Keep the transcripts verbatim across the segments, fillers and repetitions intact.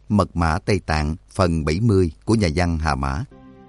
Mật mã Tây Tạng phần bảy mươi của nhà văn Hà Mã.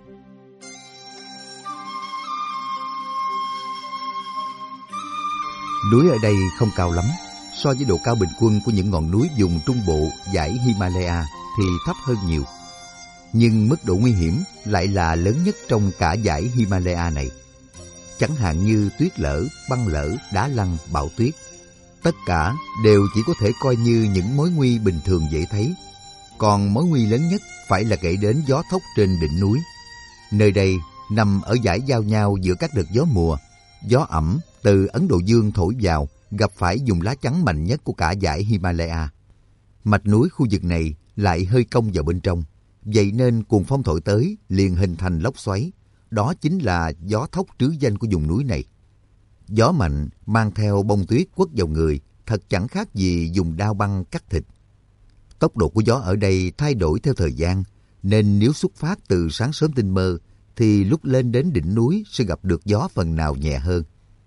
Núi ở đây không cao lắm, so với độ cao bình quân của những ngọn núi vùng trung bộ dãy Himalaya thì thấp hơn nhiều. Nhưng mức độ nguy hiểm lại là lớn nhất trong cả dãy Himalaya này. Chẳng hạn như tuyết lở, băng lở, đá lăn, bão tuyết. Tất cả đều chỉ có thể coi như những mối nguy bình thường dễ thấy. Còn mối nguy lớn nhất phải là kể đến gió thốc trên đỉnh núi. Nơi đây nằm ở dải giao nhau giữa các đợt gió mùa. Gió ẩm từ Ấn Độ Dương thổi vào gặp phải vùng lá chắn mạnh nhất của cả dải Himalaya. Mạch núi khu vực này lại hơi cong vào bên trong. Vậy nên cuồng phong thổi tới liền hình thành lốc xoáy. Đó chính là gió thốc trứ danh của vùng núi này. Gió mạnh mang theo bông tuyết quất vào người, thật chẳng khác gì dùng dao băng cắt thịt. Tốc độ của gió ở đây thay đổi theo thời gian, nên nếu xuất phát từ sáng sớm tinh mơ, thì lúc lên đến đỉnh núi sẽ gặp được gió phần nào nhẹ hơn.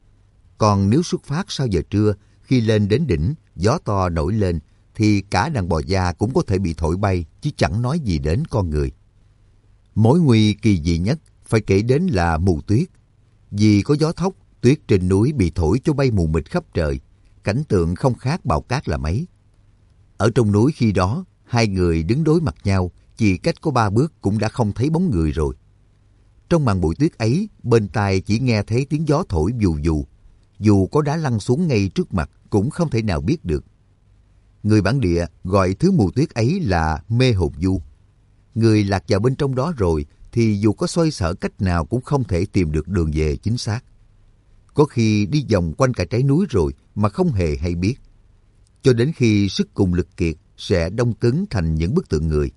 Còn nếu xuất phát sau giờ trưa, khi lên đến đỉnh, gió to nổi lên, thì cả đàn bò già cũng có thể bị thổi bay, chứ chẳng nói gì đến con người. Mối nguy kỳ dị nhất phải kể đến là mù tuyết. Vì có gió thốc, tuyết trên núi bị thổi cho bay mù mịt khắp trời, cảnh tượng không khác bão cát là mấy. Ở trong núi khi đó, hai người đứng đối mặt nhau, chỉ cách có ba bước cũng đã không thấy bóng người rồi. Trong màn bụi tuyết ấy, bên tai chỉ nghe thấy tiếng gió thổi vù vù. Dù có đá lăn xuống ngay trước mặt cũng không thể nào biết được. Người bản địa gọi thứ mù tuyết ấy là mê hồn du. Người lạc vào bên trong đó rồi thì dù có xoay sở cách nào cũng không thể tìm được đường về chính xác. Có khi đi vòng quanh cả trái núi rồi mà không hề hay biết. Cho đến khi sức cùng lực kiệt sẽ đông cứng thành những bức tượng người.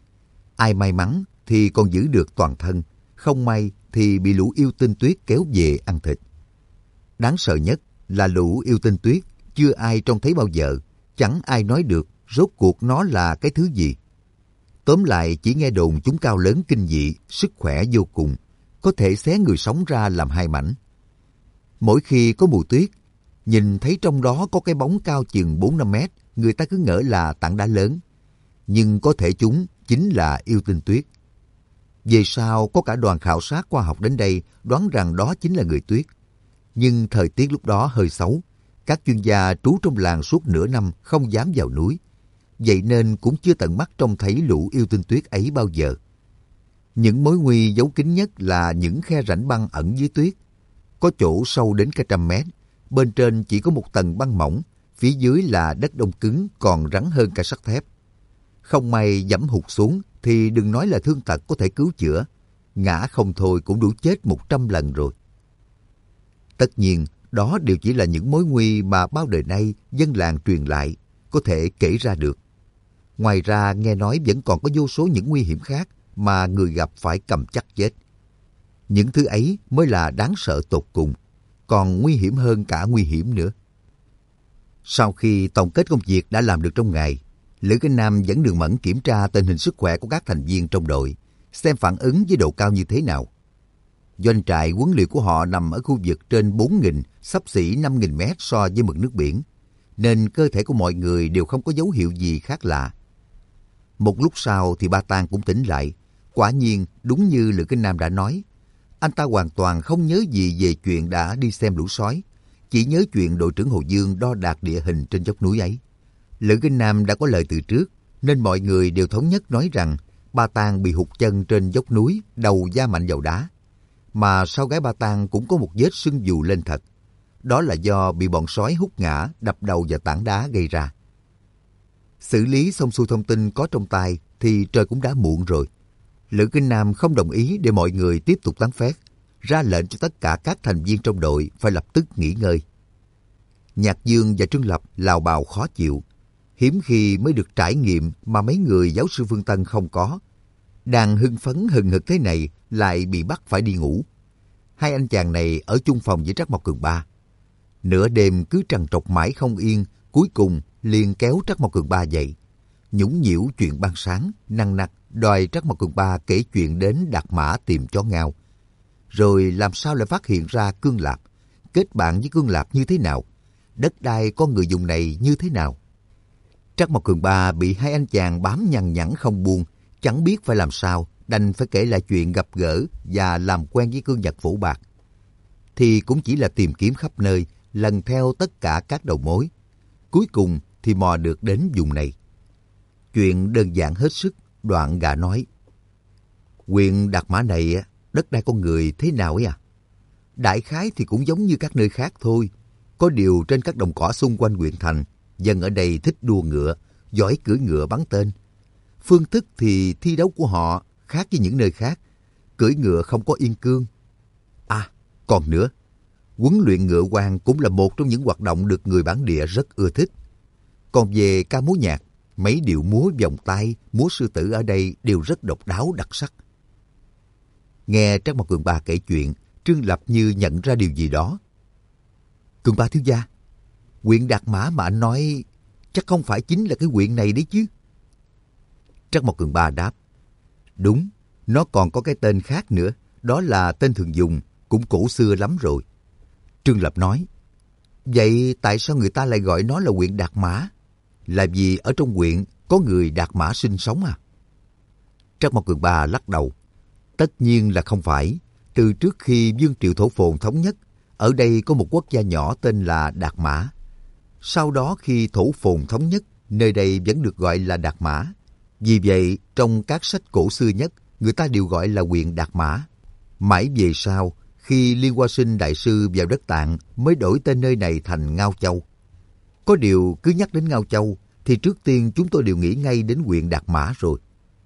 Ai may mắn thì còn giữ được toàn thân, không may thì bị lũ yêu tinh tuyết kéo về ăn thịt. Đáng sợ nhất là lũ yêu tinh tuyết chưa ai trông thấy bao giờ, chẳng ai nói được rốt cuộc nó là cái thứ gì. Tóm lại chỉ nghe đồn chúng cao lớn kinh dị, sức khỏe vô cùng, có thể xé người sống ra làm hai mảnh. Mỗi khi có mùa tuyết, nhìn thấy trong đó có cái bóng cao chừng bốn năm mét, người ta cứ ngỡ là tảng đá lớn. Nhưng có thể chúng chính là yêu tinh tuyết. Về sau có cả đoàn khảo sát khoa học đến đây đoán rằng đó chính là người tuyết. Nhưng thời tiết lúc đó hơi xấu. Các chuyên gia trú trong làng suốt nửa năm không dám vào núi. Vậy nên cũng chưa tận mắt trông thấy lũ yêu tinh tuyết ấy bao giờ. Những mối nguy giấu kín nhất là những khe rãnh băng ẩn dưới tuyết. Có chỗ sâu đến cả trăm mét. Bên trên chỉ có một tầng băng mỏng, phía dưới là đất đông cứng còn rắn hơn cả sắt thép. Không may giẫm hụt xuống thì đừng nói là thương tật có thể cứu chữa. Ngã không thôi cũng đủ chết một trăm lần rồi. Tất nhiên, đó đều chỉ là những mối nguy mà bao đời nay dân làng truyền lại, có thể kể ra được. Ngoài ra nghe nói vẫn còn có vô số những nguy hiểm khác mà người gặp phải cầm chắc chết. Những thứ ấy mới là đáng sợ tột cùng, còn nguy hiểm hơn cả nguy hiểm nữa. Sau khi tổng kết công việc đã làm được trong ngày, Lữ Kinh Nam dẫn Đường Mẫn kiểm tra tình hình sức khỏe của các thành viên trong đội, xem phản ứng với độ cao như thế nào. Doanh trại huấn luyện của họ nằm ở khu vực trên bốn nghìn, xấp xỉ năm nghìn mét so với mực nước biển, nên cơ thể của mọi người đều không có dấu hiệu gì khác lạ. Một lúc sau thì Ba Tang cũng tỉnh lại. Quả nhiên, đúng như Lữ Kinh Nam đã nói, anh ta hoàn toàn không nhớ gì về chuyện đã đi xem lũ sói, chỉ nhớ chuyện đội trưởng Hồ Dương đo đạc địa hình trên dốc núi ấy. Lữ Kinh Nam đã có lời từ trước, nên mọi người đều thống nhất nói rằng Ba Tang bị hụt chân trên dốc núi, đầu da mạnh vào đá. Mà sau gáy Ba Tang cũng có một vết sưng vù lên thật. Đó là do bị bọn sói hút ngã, đập đầu vào tảng đá gây ra. Xử lý xong xuôi thông tin có trong tay thì trời cũng đã muộn rồi. Lữ Kinh Nam không đồng ý để mọi người tiếp tục tán phét, ra lệnh cho tất cả các thành viên trong đội phải lập tức nghỉ ngơi. Nhạc Dương và Trương Lập lào bào khó chịu. Hiếm khi mới được trải nghiệm mà mấy người giáo sư Phương Tân không có. Đang hưng phấn hừng hực thế này lại bị bắt phải đi ngủ. Hai anh chàng này ở chung phòng với Trắc Mộc Cường Ba. Nửa đêm cứ trằn trọc mãi không yên, cuối cùng liền kéo Trắc Mộc Cường Ba dậy. Nhũng nhiễu chuyện ban sáng, nằng nặc đòi Trắc Mộc Cường Ba kể chuyện đến Đạt Mã tìm chó ngao. Rồi làm sao lại phát hiện ra Cương Lạp, kết bạn với Cương Lạp như thế nào, đất đai con người dùng này như thế nào. Trắc Mộc Cường Ba bị hai anh chàng bám nhằng nhẵn không buông, chẳng biết phải làm sao, đành phải kể lại chuyện gặp gỡ và làm quen với Cương Nhật Phổ Bạc. Thì cũng chỉ là tìm kiếm khắp nơi, lần theo tất cả các đầu mối. Cuối cùng thì mò được đến vùng này. Chuyện đơn giản hết sức, Đoạn gã nói. Huyện Đạt Mã này, đất đai con người thế nào ấy à? Đại khái thì cũng giống như các nơi khác thôi. Có điều trên các đồng cỏ xung quanh huyện thành, dân ở đây thích đua ngựa, giỏi cưỡi ngựa bắn tên. Phương thức thì thi đấu của họ khác với những nơi khác. Cưỡi ngựa không có yên cương. À, còn nữa, huấn luyện ngựa quan cũng là một trong những hoạt động được người bản địa rất ưa thích. Còn về ca múa nhạc, mấy điệu múa vòng tay, múa sư tử ở đây đều rất độc đáo đặc sắc. Nghe Trắc Mộc Cường Ba kể chuyện, Trương Lập như nhận ra điều gì đó. Cường Ba thiếu gia, huyện Đạt Mã mà anh nói chắc không phải chính là cái huyện này đấy chứ? Trắc Mộc Cường Ba đáp. Đúng, nó còn có cái tên khác nữa, đó là tên thường dùng, cũng cổ xưa lắm rồi. Trương Lập nói. Vậy tại sao người ta lại gọi nó là huyện Đạt Mã? Là vì ở trong huyện có người Đạt Mã sinh sống à? Trắc Mộc Cường Ba lắc đầu. Tất nhiên là không phải. Từ trước khi Vương Triệu Thổ Phồn thống nhất, ở đây có một quốc gia nhỏ tên là Đạt Mã. Sau đó khi Thổ Phồn thống nhất, nơi đây vẫn được gọi là Đạt Mã. Vì vậy, trong các sách cổ xưa nhất, người ta đều gọi là huyện Đạt Mã. Mãi về sau, khi Liên Hoa Sinh Đại Sư vào đất Tạng mới đổi tên nơi này thành Ngao Châu. Có điều cứ nhắc đến Ngao Châu, thì trước tiên chúng tôi đều nghĩ ngay đến huyện Đạt Mã rồi.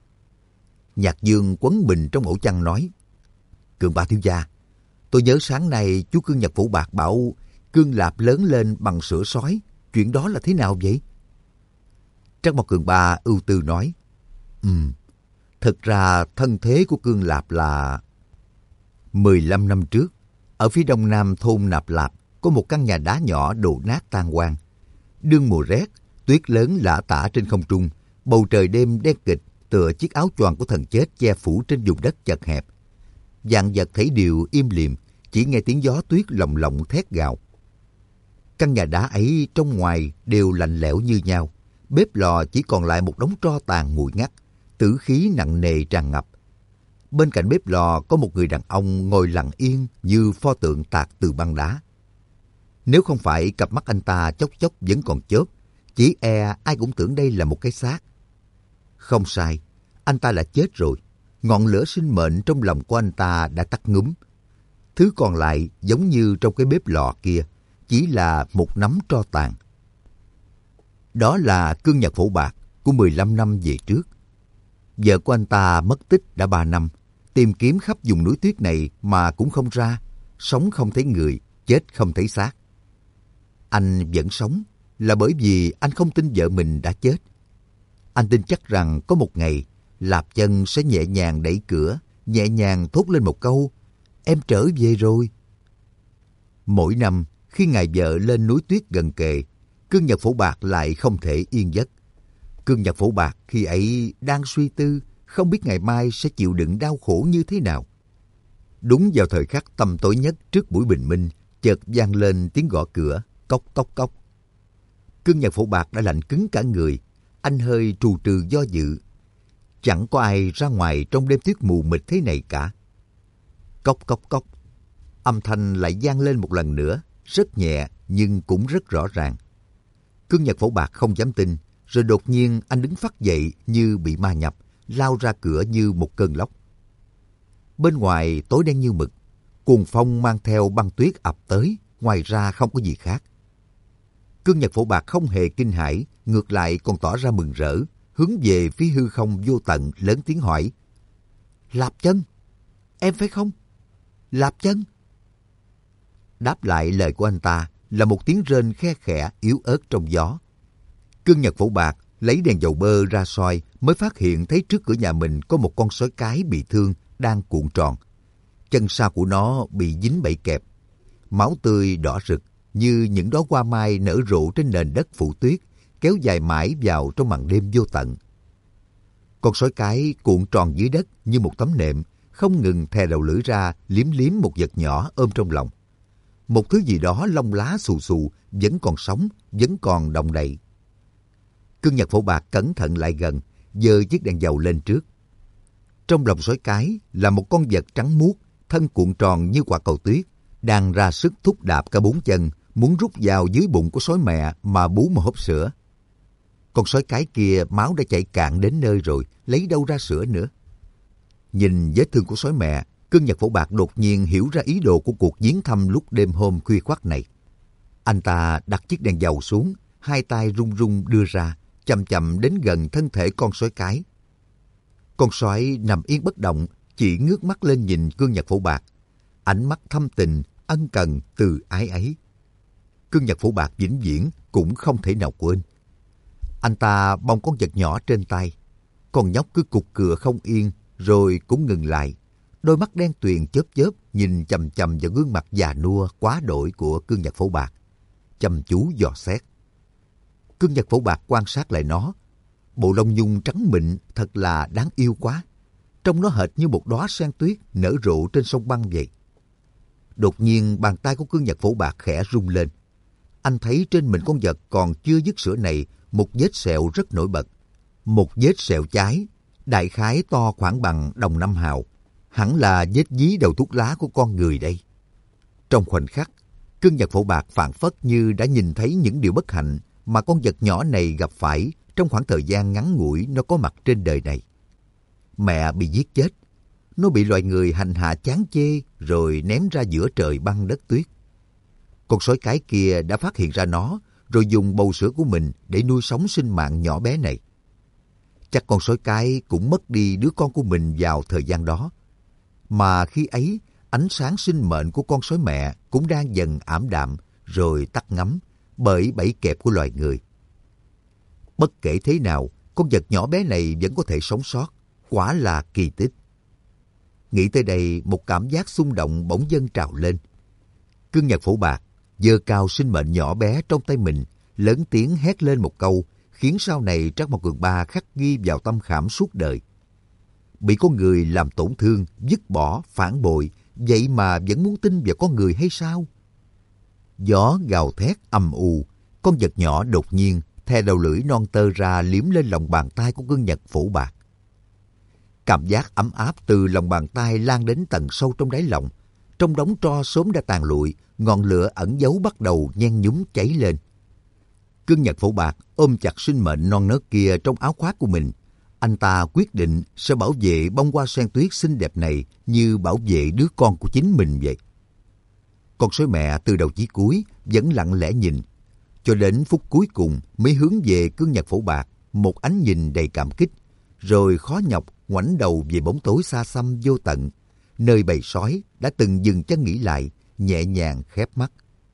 Nhạc Dương quấn bình trong ổ chăn nói. Cường Ba thiếu gia, tôi nhớ sáng nay chú Cương Nhật Phổ Bạc bảo Cương Lạp lớn lên bằng sữa sói. Chuyện đó là thế nào vậy? Trắc Mộc Cường Ba ưu tư nói. Ừm, thật ra thân thế của Cương Lạp là... mười lăm năm trước, ở phía đông nam thôn Nạp Lạp có một căn nhà đá nhỏ đổ nát tan hoang. Đương mùa rét, tuyết lớn lả tả trên không trung, bầu trời đêm đen kịt tựa chiếc áo choàng của thần chết che phủ trên vùng đất chật hẹp. Vạn vật thấy đều im lìm, chỉ nghe tiếng gió tuyết lồng lộng thét gào. Căn nhà đá ấy trong ngoài đều lạnh lẽo như nhau, bếp lò chỉ còn lại một đống tro tàn nguội ngắt, tử khí nặng nề tràn ngập. Bên cạnh bếp lò có một người đàn ông ngồi lặng yên như pho tượng tạc từ băng đá. Nếu không phải cặp mắt anh ta chốc chốc vẫn còn chớp, chỉ e ai cũng tưởng đây là một cái xác. Không sai, anh ta là chết rồi. Ngọn lửa sinh mệnh trong lòng của anh ta đã tắt ngúm. Thứ còn lại giống như trong cái bếp lò kia, chỉ là một nắm tro tàn. Đó là Cương Nhật Phổ Bạc của mười lăm năm về trước. Vợ của anh ta mất tích đã ba năm, tìm kiếm khắp vùng núi tuyết này mà cũng không ra, sống không thấy người, chết không thấy xác. Anh vẫn sống là bởi vì anh không tin vợ mình đã chết. Anh tin chắc rằng có một ngày, Lạp Chân sẽ nhẹ nhàng đẩy cửa, nhẹ nhàng thốt lên một câu, em trở về rồi. Mỗi năm, khi ngày vợ lên núi tuyết gần kề, Cương Nhật Phổ Bạc lại không thể yên giấc. Cương Nhật Phổ Bạc khi ấy đang suy tư, không biết ngày mai sẽ chịu đựng đau khổ như thế nào. Đúng vào thời khắc tăm tối nhất trước buổi bình minh, chợt vang lên tiếng gõ cửa, cốc cốc cốc. Cương Nhật Phổ Bạc đã lạnh cứng cả người, anh hơi trù trừ do dự. Chẳng có ai ra ngoài trong đêm tuyết mù mịt thế này cả. Cốc cốc cốc. Âm thanh lại vang lên một lần nữa, rất nhẹ nhưng cũng rất rõ ràng. Cương Nhật Phổ Bạc không dám tin, rồi đột nhiên anh đứng phắt dậy như bị ma nhập, lao ra cửa như một cơn lốc. Bên ngoài tối đen như mực, cuồng phong mang theo băng tuyết ập tới, ngoài ra không có gì khác. Cương Nhật Phổ Bạc không hề kinh hãi, ngược lại còn tỏ ra mừng rỡ, hướng về phía hư không vô tận lớn tiếng hỏi. Lạp Chân, em phải không? Lạp Chân. Đáp lại lời của anh ta là một tiếng rên khe khẽ yếu ớt trong gió. Cương Nhật Phổ Bạc lấy đèn dầu bơ ra soi mới phát hiện thấy trước cửa nhà mình có một con sói cái bị thương đang cuộn tròn. Chân sau của nó bị dính bẫy kẹp. Máu tươi đỏ rực như những đóa hoa mai nở rộ trên nền đất phủ tuyết, kéo dài mãi vào trong màn đêm vô tận. Con sói cái cuộn tròn dưới đất như một tấm nệm, không ngừng thè đầu lưỡi ra liếm liếm một vật nhỏ ôm trong lòng. Một thứ gì đó lông lá xù xù, vẫn còn sống, vẫn còn động đậy. Cương Nhật Phổ Bạc cẩn thận lại gần, giơ chiếc đèn dầu lên trước. Trong lòng sói cái là một con vật trắng muốt, thân cuộn tròn như quả cầu tuyết, đang ra sức thúc đạp cả bốn chân, muốn rút vào dưới bụng của sói mẹ mà bú một hớp sữa. Con sói cái kia máu đã chảy cạn đến nơi rồi, lấy đâu ra sữa nữa. Nhìn vết thương của sói mẹ, Cương Nhật Phổ Bạc đột nhiên hiểu ra ý đồ của cuộc viếng thăm lúc đêm hôm khuya khoắt này. Anh ta đặt chiếc đèn dầu xuống, hai tay run run đưa ra, chậm chậm đến gần thân thể con sói cái. Con sói nằm yên bất động, chỉ ngước mắt lên nhìn Cương Nhật Phổ Bạc. Ánh mắt thâm tình, ân cần, từ ái ấy. Cương Nhật Phổ Bạc vĩnh viễn cũng không thể nào quên. Anh ta bồng con vật nhỏ trên tay. Con nhóc cứ cục cựa không yên, rồi cũng ngừng lại. Đôi mắt đen tuyền chớp chớp nhìn chằm chằm vào gương mặt già nua quá đổi của Cương Nhật Phổ Bạc, chăm chú dò xét. Cương Nhật Phổ Bạc quan sát lại nó. Bộ lông nhung trắng mịn thật là đáng yêu quá. Trông nó hệt như một đóa sen tuyết nở rộ trên sông băng vậy. Đột nhiên bàn tay của Cương Nhật Phổ Bạc khẽ rung lên. Anh thấy trên mình con vật còn chưa dứt sữa này một vết sẹo rất nổi bật. Một vết sẹo cháy, đại khái to khoảng bằng đồng năm hào. Hẳn là vết dí đầu thuốc lá của con người đây. Trong khoảnh khắc, Cương Nhật Phổ Bạc phảng phất như đã nhìn thấy những điều bất hạnh mà con vật nhỏ này gặp phải trong khoảng thời gian ngắn ngủi nó có mặt trên đời này. Mẹ bị giết chết, nó bị loài người hành hạ chán chê rồi ném ra giữa trời băng đất tuyết. Con sói cái kia đã phát hiện ra nó rồi dùng bầu sữa của mình để nuôi sống sinh mạng nhỏ bé này. Chắc con sói cái cũng mất đi đứa con của mình vào thời gian đó. Mà khi ấy, ánh sáng sinh mệnh của con sói mẹ cũng đang dần ảm đạm rồi tắt ngấm bởi bẫy kẹp của loài người. Bất kể thế nào, con vật nhỏ bé này vẫn có thể sống sót, quả là kỳ tích. Nghĩ tới đây, một cảm giác xung động bỗng dâng trào lên. Cương Nhật Phổ Bạc giơ cao sinh mệnh nhỏ bé trong tay mình, lớn tiếng hét lên một câu, khiến sau này Trác Mộc Cường Ba khắc ghi vào tâm khảm suốt đời. Bị con người làm tổn thương, dứt bỏ, phản bội, vậy mà vẫn muốn tin vào con người hay sao? Gió gào thét ầm ù, con vật nhỏ đột nhiên thè đầu lưỡi non tơ ra liếm lên lòng bàn tay của Cương Nhật Phổ Bạc. Cảm giác ấm áp từ lòng bàn tay lan đến tận sâu trong đáy lòng. Trong đống tro sớm đã tàn lụi, ngọn lửa ẩn giấu bắt đầu nhen nhúm cháy lên. Cương Nhật Phổ Bạc ôm chặt sinh mệnh non nớt kia trong áo khoác của mình. Anh ta quyết định sẽ bảo vệ bông hoa sen tuyết xinh đẹp này như bảo vệ đứa con của chính mình vậy. Con sói mẹ từ đầu chí cuối vẫn lặng lẽ nhìn, cho đến phút cuối cùng mới hướng về Cương Nhật Phổ Bạc một ánh nhìn đầy cảm kích, rồi khó nhọc ngoảnh đầu về bóng tối xa xăm vô tận, nơi bầy sói đã từng dừng chân nghỉ lại, nhẹ nhàng khép mắt.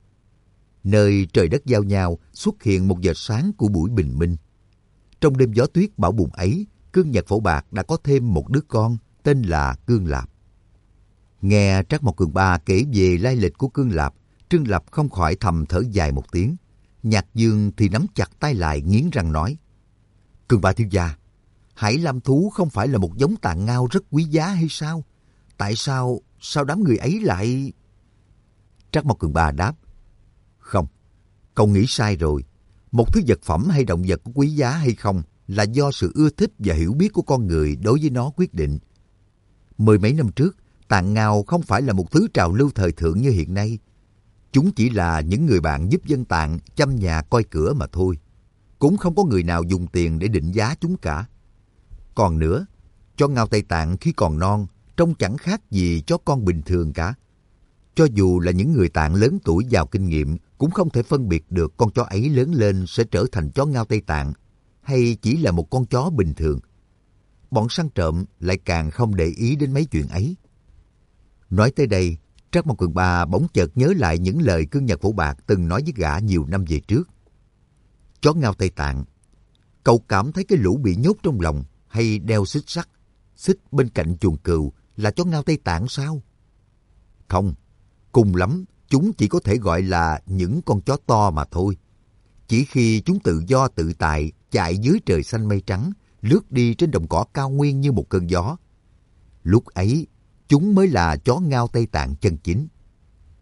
Nơi trời đất giao nhau xuất hiện một giờ sáng của buổi bình minh. Trong đêm gió tuyết bão bùng ấy, Cương Nhật Phổ Bạc đã có thêm một đứa con tên là Cương Lạp. Nghe Trác Mộc Cường Ba kể về lai lịch của Cương Lạp, Trương Lập không khỏi thầm thở dài một tiếng. Nhạc Dương thì nắm chặt tay lại nghiến răng nói: Cường Ba thiếu gia, Hải Lam thú không phải là một giống tạng ngao rất quý giá hay sao? Tại sao, sao đám người ấy lại... Trác Mộc Cường Ba đáp: Không, cậu nghĩ sai rồi. Một thứ vật phẩm hay động vật có quý giá hay không là do sự ưa thích và hiểu biết của con người đối với nó quyết định. Mười mấy năm trước, tạng ngao không phải là một thứ trào lưu thời thượng như hiện nay. Chúng chỉ là những người bạn giúp dân tạng chăm nhà coi cửa mà thôi. Cũng không có người nào dùng tiền để định giá chúng cả. Còn nữa, chó ngao Tây Tạng khi còn non trông chẳng khác gì chó con bình thường cả. Cho dù là những người Tạng lớn tuổi giàu kinh nghiệm cũng không thể phân biệt được con chó ấy lớn lên sẽ trở thành chó ngao Tây Tạng hay chỉ là một con chó bình thường. Bọn săn trộm lại càng không để ý đến mấy chuyện ấy. Nói tới đây, Trác Mộc Cường Ba bỗng chợt nhớ lại những lời Cương Nhật Phổ Bạc từng nói với gã nhiều năm về trước. Chó ngao Tây Tạng, cậu cảm thấy cái lũ bị nhốt trong lòng hay đeo xích sắt, xích bên cạnh chuồng cừu là chó ngao Tây Tạng sao? Không, cùng lắm chúng chỉ có thể gọi là những con chó to mà thôi. Chỉ khi chúng tự do tự tại chạy dưới trời xanh mây trắng, lướt đi trên đồng cỏ cao nguyên như một cơn gió, lúc ấy chúng mới là chó ngao Tây Tạng chân chính.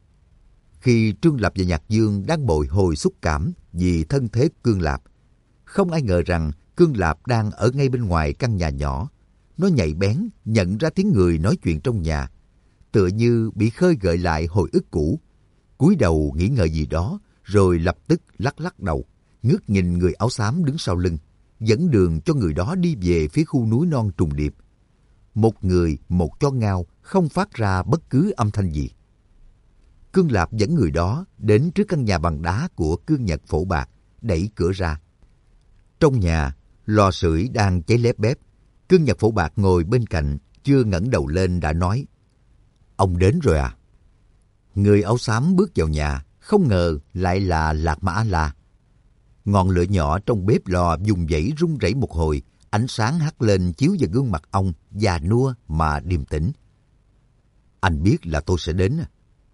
Khi Trương Lập và Nhạc Dương đang bồi hồi xúc cảm vì thân thế Cương Lạp, Không ai ngờ rằng Cương Lạp đang ở ngay bên ngoài căn nhà nhỏ. Nó nhạy bén nhận ra tiếng người nói chuyện trong nhà, tựa như bị khơi gợi lại hồi ức cũ. Cúi đầu nghĩ ngợi gì đó, rồi lập tức lắc lắc đầu, ngước nhìn người áo xám đứng sau lưng, dẫn đường cho người đó đi về phía khu núi non trùng điệp. Một người, một chó ngao, không phát ra bất cứ âm thanh gì. Cương Lạp dẫn người đó đến trước căn nhà bằng đá của Cương Nhật Phổ Bạc, đẩy cửa ra. Trong nhà, lò sưởi đang cháy lép bép. Cương Nhật Phổ Bạc ngồi bên cạnh, chưa ngẩng đầu lên đã nói: "Ông đến rồi à?" Người áo xám bước vào nhà, không ngờ lại là Lạc Ma A-la. Ngọn lửa nhỏ trong bếp lò dùng dãy rung rẩy một hồi, ánh sáng hắt lên chiếu vào gương mặt ông, già nua mà điềm tĩnh. "Anh biết là tôi sẽ đến."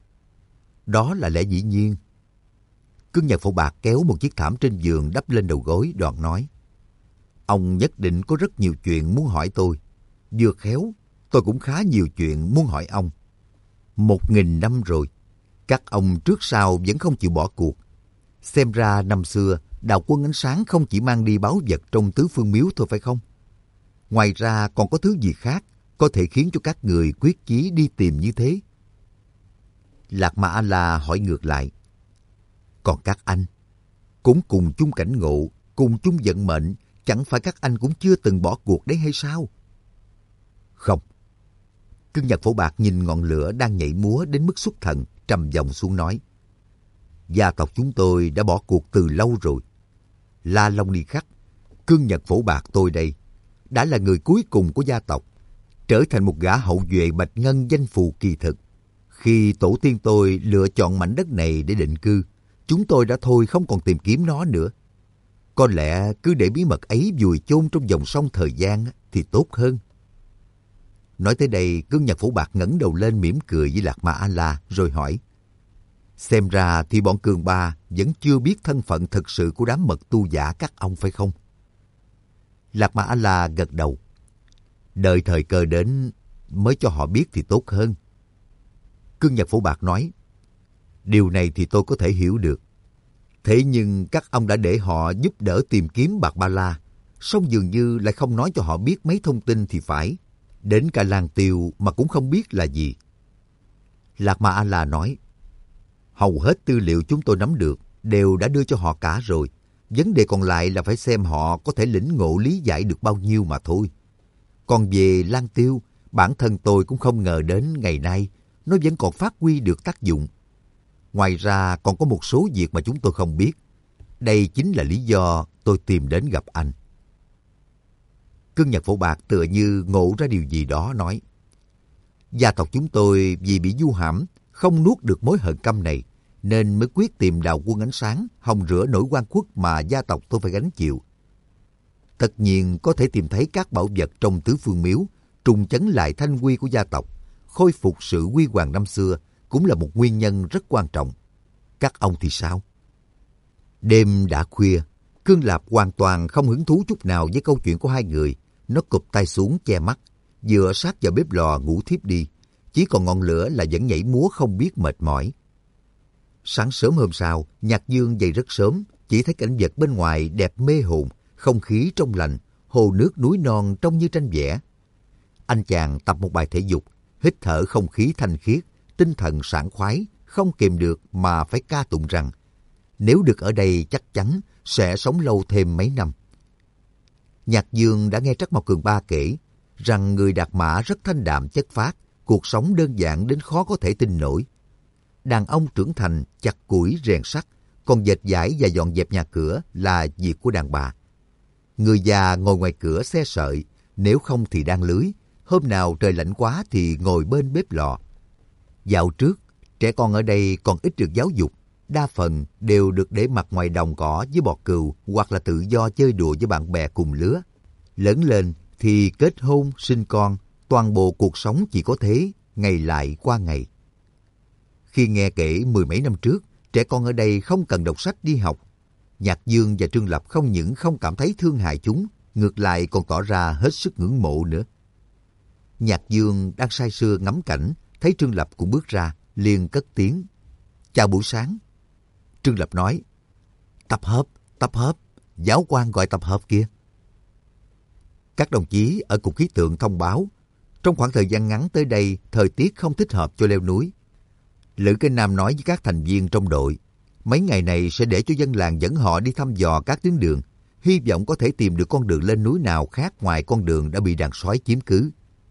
"Đó là lẽ dĩ nhiên." Cương Nhật Phổ Bạc kéo một chiếc thảm trên giường đắp lên đầu gối, đoạn nói: "Ông nhất định có rất nhiều chuyện muốn hỏi tôi. Vừa khéo, tôi cũng khá nhiều chuyện muốn hỏi ông. Một nghìn năm rồi, các ông trước sau vẫn không chịu bỏ cuộc. Xem ra năm xưa, Đạo Quân Ánh Sáng không chỉ mang đi báu vật trong tứ phương miếu thôi phải không? Ngoài ra còn có thứ gì khác có thể khiến cho các người quyết chí đi tìm như thế?" Lạc Ma A-la hỏi ngược lại: "Còn các anh, cũng cùng chung cảnh ngộ, cùng chung vận mệnh, chẳng phải các anh cũng chưa từng bỏ cuộc đấy hay sao?" "Không." Cương Nhật Phổ Bạc nhìn ngọn lửa đang nhảy múa đến mức xuất thần, trầm giọng xuống nói: "Gia tộc chúng tôi đã bỏ cuộc từ lâu rồi. La Long Ni Khắc, Cương Nhật Phổ Bạc tôi đây, đã là người cuối cùng của gia tộc, trở thành một gã hậu duệ Bạch Ngân danh phù kỳ thực. Khi tổ tiên tôi lựa chọn mảnh đất này để định cư, chúng tôi đã thôi không còn tìm kiếm nó nữa. Có lẽ cứ để bí mật ấy vùi chôn trong dòng sông thời gian thì tốt hơn." Nói tới đây, Cương Nhật Phổ Bạc ngẩng đầu lên mỉm cười với Lạc Ma A-la rồi hỏi: "Xem ra thì bọn Cường Ba vẫn chưa biết thân phận thực sự của đám mật tu giả các ông phải không?" Lạc Ma A-la gật đầu: "Đợi thời cơ đến mới cho họ biết thì tốt hơn." Cương Nhật Phổ Bạc nói: "Điều này thì tôi có thể hiểu được. Thế nhưng các ông đã để họ giúp đỡ tìm kiếm Bạc Ba La, song dường như lại không nói cho họ biết mấy thông tin thì phải. Đến cả Lang Tiêu mà cũng không biết là gì." Lạc Ma A-la nói: "Hầu hết tư liệu chúng tôi nắm được đều đã đưa cho họ cả rồi. Vấn đề còn lại là phải xem họ có thể lĩnh ngộ lý giải được bao nhiêu mà thôi. Còn về Lang Tiêu, bản thân tôi cũng không ngờ đến ngày nay nó vẫn còn phát huy được tác dụng. Ngoài ra còn có một số việc mà chúng tôi không biết. Đây chính là lý do tôi tìm đến gặp anh." Cương Nhật Phổ Bạc tựa như ngộ ra điều gì đó nói: "Gia tộc chúng tôi vì bị du hãm, không nuốt được mối hận căm này, nên mới quyết tìm Đạo Quân Ánh Sáng hòng rửa nỗi oan khuất mà gia tộc tôi phải gánh chịu. Tất nhiên có thể tìm thấy các bảo vật trong tứ phương miếu, trùng chấn lại thanh quy của gia tộc, khôi phục sự huy hoàng năm xưa cũng là một nguyên nhân rất quan trọng. Các ông thì sao?" Đêm đã khuya, Cương Lạp hoàn toàn không hứng thú chút nào với câu chuyện của hai người. Nó cụp tay xuống che mắt, dựa sát vào bếp lò ngủ thiếp đi. Chỉ còn ngọn lửa là vẫn nhảy múa không biết mệt mỏi. Sáng sớm hôm sau, Nhạc Dương dậy rất sớm, chỉ thấy cảnh vật bên ngoài đẹp mê hồn, không khí trong lành, hồ nước núi non trông như tranh vẽ. Anh chàng tập một bài thể dục, hít thở không khí thanh khiết, tinh thần sảng khoái, không kìm được mà phải ca tụng rằng nếu được ở đây chắc chắn sẽ sống lâu thêm mấy năm. Nhạc Dương đã nghe Trắc Mộc Cường Ba kể rằng người Đạt Mã rất thanh đạm chất phác, cuộc sống đơn giản đến khó có thể tin nổi. Đàn ông trưởng thành chặt củi rèn sắt, còn dệt vải và dọn dẹp nhà cửa là việc của đàn bà. Người già ngồi ngoài cửa xe sợi, nếu không thì đan lưới, hôm nào trời lạnh quá thì ngồi bên bếp lò. Dạo trước, trẻ con ở đây còn ít được giáo dục, đa phần đều được để mặc ngoài đồng cỏ với bò cừu hoặc là tự do chơi đùa với bạn bè cùng lứa. Lớn lên thì kết hôn, sinh con, toàn bộ cuộc sống chỉ có thế, ngày lại qua ngày. Khi nghe kể mười mấy năm trước, trẻ con ở đây không cần đọc sách đi học, Nhạc Dương và Trương Lập không những không cảm thấy thương hại chúng, ngược lại còn tỏ ra hết sức ngưỡng mộ nữa. Nhạc Dương đang say sưa ngắm cảnh, thấy Trương Lập cũng bước ra, liền cất tiếng: "Chào buổi sáng." Trương Lập nói: "Tập hợp, tập hợp, giáo quan gọi tập hợp kìa. Các đồng chí ở Cục Khí tượng thông báo, trong khoảng thời gian ngắn tới đây, thời tiết không thích hợp cho leo núi. Lữ Kinh Nam nói với các thành viên trong đội, mấy ngày này sẽ để cho dân làng dẫn họ đi thăm dò các tuyến đường, hy vọng có thể tìm được con đường lên núi nào khác ngoài con đường đã bị đàn sói chiếm cứ.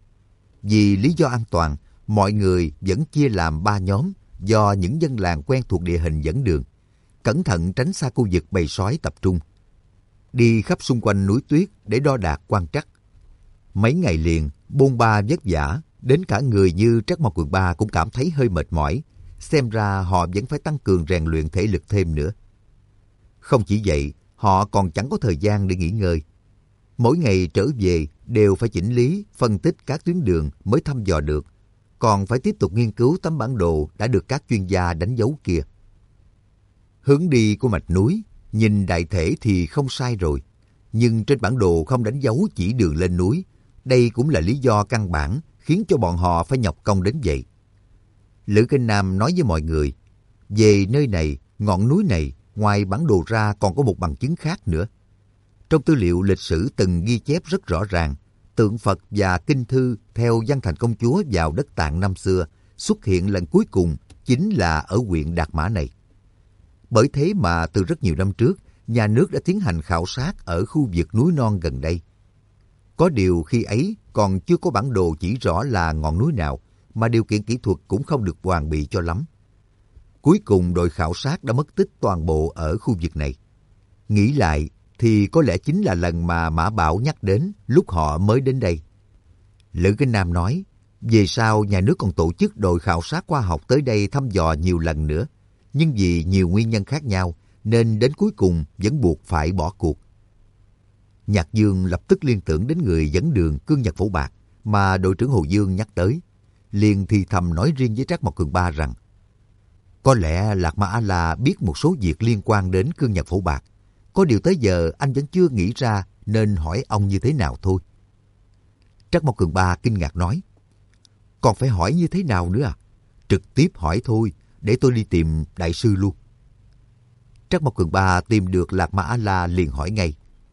Vì lý do an toàn, mọi người vẫn chia làm ba nhóm do những dân làng quen thuộc địa hình dẫn đường, cẩn thận tránh xa khu vực bầy sói tập trung. Đi khắp xung quanh núi tuyết để đo đạc quan trắc. Mấy ngày liền, bôn ba vất vả, đến cả người như Trắc Mộc Cường Ba cũng cảm thấy hơi mệt mỏi. Xem ra họ vẫn phải tăng cường rèn luyện thể lực thêm nữa. Không chỉ vậy, họ còn chẳng có thời gian để nghỉ ngơi. Mỗi ngày trở về đều phải chỉnh lý, phân tích các tuyến đường mới thăm dò được, còn phải tiếp tục nghiên cứu tấm bản đồ đã được các chuyên gia đánh dấu kia. Hướng đi của mạch núi, nhìn đại thể thì không sai rồi, nhưng trên bản đồ không đánh dấu chỉ đường lên núi. Đây cũng là lý do căn bản khiến cho bọn họ phải nhọc công đến vậy. Lữ Kinh Nam nói với mọi người, về nơi này, ngọn núi này, ngoài bản đồ ra còn có một bằng chứng khác nữa. Trong tư liệu lịch sử từng ghi chép rất rõ ràng, tượng Phật và kinh thư theo Văn Thành Công Chúa vào đất Tạng năm xưa xuất hiện lần cuối cùng chính là ở huyện Đạt Mã này. Bởi thế mà từ rất nhiều năm trước, nhà nước đã tiến hành khảo sát ở khu vực núi non gần đây. Có điều khi ấy còn chưa có bản đồ chỉ rõ là ngọn núi nào, mà điều kiện kỹ thuật cũng không được hoàn bị cho lắm. Cuối cùng đội khảo sát đã mất tích toàn bộ ở khu vực này. Nghĩ lại thì có lẽ chính là lần mà Mã Bảo nhắc đến lúc họ mới đến đây. Lữ Kinh Nam nói, về sau nhà nước còn tổ chức đội khảo sát khoa học tới đây thăm dò nhiều lần nữa, nhưng vì nhiều nguyên nhân khác nhau nên đến cuối cùng vẫn buộc phải bỏ cuộc. Nhạc Dương lập tức liên tưởng đến người dẫn đường Cương Nhật Phổ Bạc mà đội trưởng Hồ Dương nhắc tới, liền thì thầm nói riêng với Trác Mộc Cường Ba rằng có lẽ Lạc Ma A-la biết một số việc liên quan đến Cương Nhật Phổ Bạc. Có điều tới giờ anh vẫn chưa nghĩ ra nên hỏi ông như thế nào thôi. Trác Mộc Cường Ba kinh ngạc nói, còn phải hỏi như thế nào nữa à? Trực tiếp hỏi thôi, để tôi đi tìm đại sư luôn. Trác Mộc Cường Ba tìm được Lạc Ma A-la liền hỏi ngay,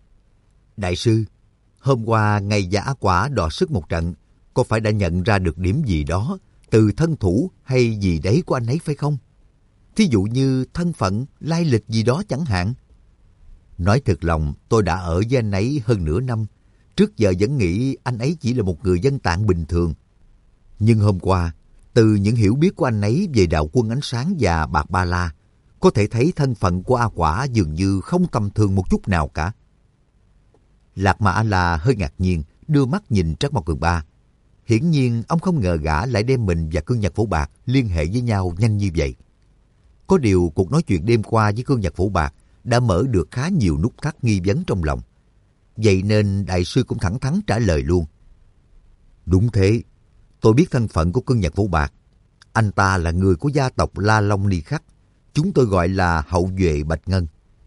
đại sư, hôm qua ngày Giả Quả đọ sức một trận, có phải đã nhận ra được điểm gì đó từ thân thủ hay gì đấy của anh ấy phải không? Thí dụ như thân phận, lai lịch gì đó chẳng hạn. Nói thật lòng, tôi đã ở với anh ấy hơn nửa năm. Trước giờ vẫn nghĩ anh ấy chỉ là một người dân Tạng bình thường. Nhưng hôm qua, từ những hiểu biết của anh ấy về đạo quân ánh sáng và bạc ba la, có thể thấy thân phận của A Quả dường như không tầm thường một chút nào cả. Lạc Ma A-la hơi ngạc nhiên, đưa mắt nhìn Trác Mộc Cường Ba. Hiển nhiên ông không ngờ gã lại đem mình và Cương Nhật Phổ Bạc liên hệ với nhau nhanh như vậy. Có điều cuộc nói chuyện đêm qua với Cương Nhật Phổ Bạc đã mở được khá nhiều nút thắt nghi vấn trong lòng. Vậy nên đại sư cũng thẳng thắn trả lời luôn. Đúng thế, tôi biết thân phận của Cương Nhật Phổ Bạc. Anh ta là người của gia tộc La Long Ni Khắc. Chúng tôi gọi là hậu duệ Bạch Ngân.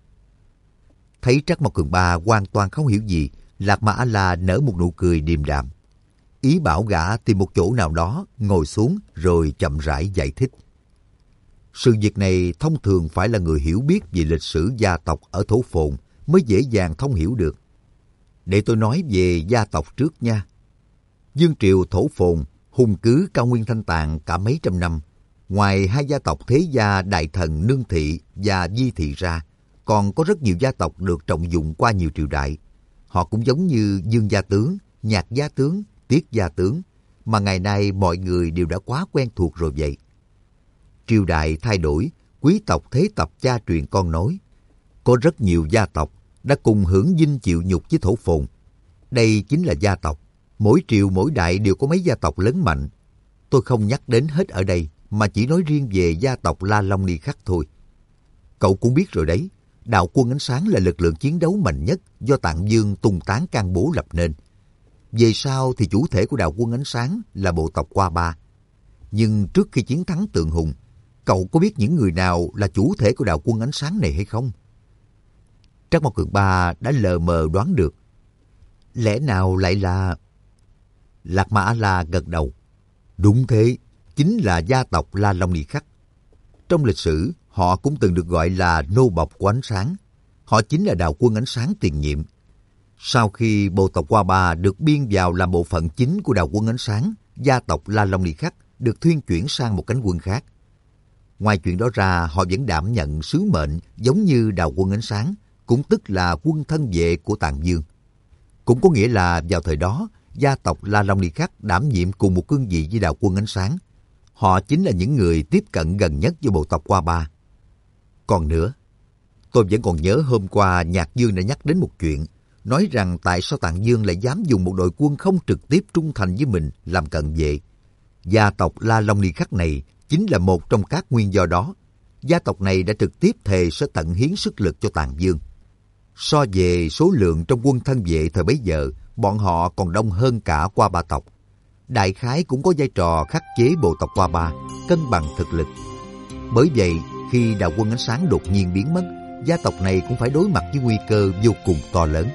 Thấy Trác Mộc Cường Ba hoàn toàn không hiểu gì, Lạc Ma A-la nở một nụ cười điềm đạm. Ý bảo gã tìm một chỗ nào đó, ngồi xuống rồi chậm rãi giải thích. Sự việc này thông thường phải là người hiểu biết về lịch sử gia tộc ở Thổ Phồn mới dễ dàng thông hiểu được. Để tôi nói về gia tộc trước nha. Dương triều Thổ Phồn hùng cứ cao nguyên Thanh Tạng cả mấy trăm năm. Ngoài hai gia tộc thế gia Đại Thần Nương Thị và Di Thị ra, còn có rất nhiều gia tộc được trọng dụng qua nhiều triều đại. Họ cũng giống như Dương gia tướng, Nhạc gia tướng, Tiết gia tướng, mà ngày nay mọi người đều đã quá quen thuộc rồi vậy. Triều đại thay đổi, quý tộc thế tập cha truyền con nối. Có rất nhiều gia tộc đã cùng hưởng vinh chịu nhục với Thổ Phồn. Đây chính là gia tộc. Mỗi triều mỗi đại đều có mấy gia tộc lớn mạnh. Tôi không nhắc đến hết ở đây, mà chỉ nói riêng về gia tộc La Long Ni Khắc thôi. Cậu cũng biết rồi đấy, đạo quân ánh sáng là lực lượng chiến đấu mạnh nhất do Tạng Vương Tùng Tán Can Bố lập nên. Về sau thì chủ thể của đạo quân ánh sáng là bộ tộc Qua Ba. Nhưng trước khi chiến thắng Tượng Hùng, cậu có biết những người nào là chủ thể của đạo quân ánh sáng này hay không? Trác Mộc Cường Ba đã lờ mờ đoán được. Lẽ nào lại là... Lạc Ma A-la gật đầu. Đúng thế, chính là gia tộc La Long Ni Khắc. Trong lịch sử, họ cũng từng được gọi là nô bộc của ánh sáng. Họ chính là đạo quân ánh sáng tiền nhiệm. Sau khi bộ tộc Qua Ba được biên vào làm bộ phận chính của đạo quân ánh sáng, gia tộc La Long Ni Khắc được thuyên chuyển sang một cánh quân khác. Ngoài chuyện đó ra, họ vẫn đảm nhận sứ mệnh giống như đạo quân ánh sáng, cũng tức là quân thân vệ của Tạng Dương. Cũng có nghĩa là vào thời đó, gia tộc La Long Ni Khắc đảm nhiệm cùng một cương vị với đạo quân ánh sáng. Họ chính là những người tiếp cận gần nhất với bộ tộc Qua Ba. Còn nữa, tôi vẫn còn nhớ hôm qua Nhạc Dương đã nhắc đến một chuyện, nói rằng tại sao Tạng Dương lại dám dùng một đội quân không trực tiếp trung thành với mình làm cận vệ. Gia tộc La Long Ni Khắc này chính là một trong các nguyên do đó. Gia tộc này đã trực tiếp thề sẽ tận hiến sức lực cho Tạng Dương. So về số lượng trong quân thân vệ thời bấy giờ, bọn họ còn đông hơn cả Qua Ba tộc. Đại khái cũng có vai trò khắc chế bộ tộc Qua Ba, cân bằng thực lực. Bởi vậy, khi đạo quân ánh sáng đột nhiên biến mất, gia tộc này cũng phải đối mặt với nguy cơ vô cùng to lớn.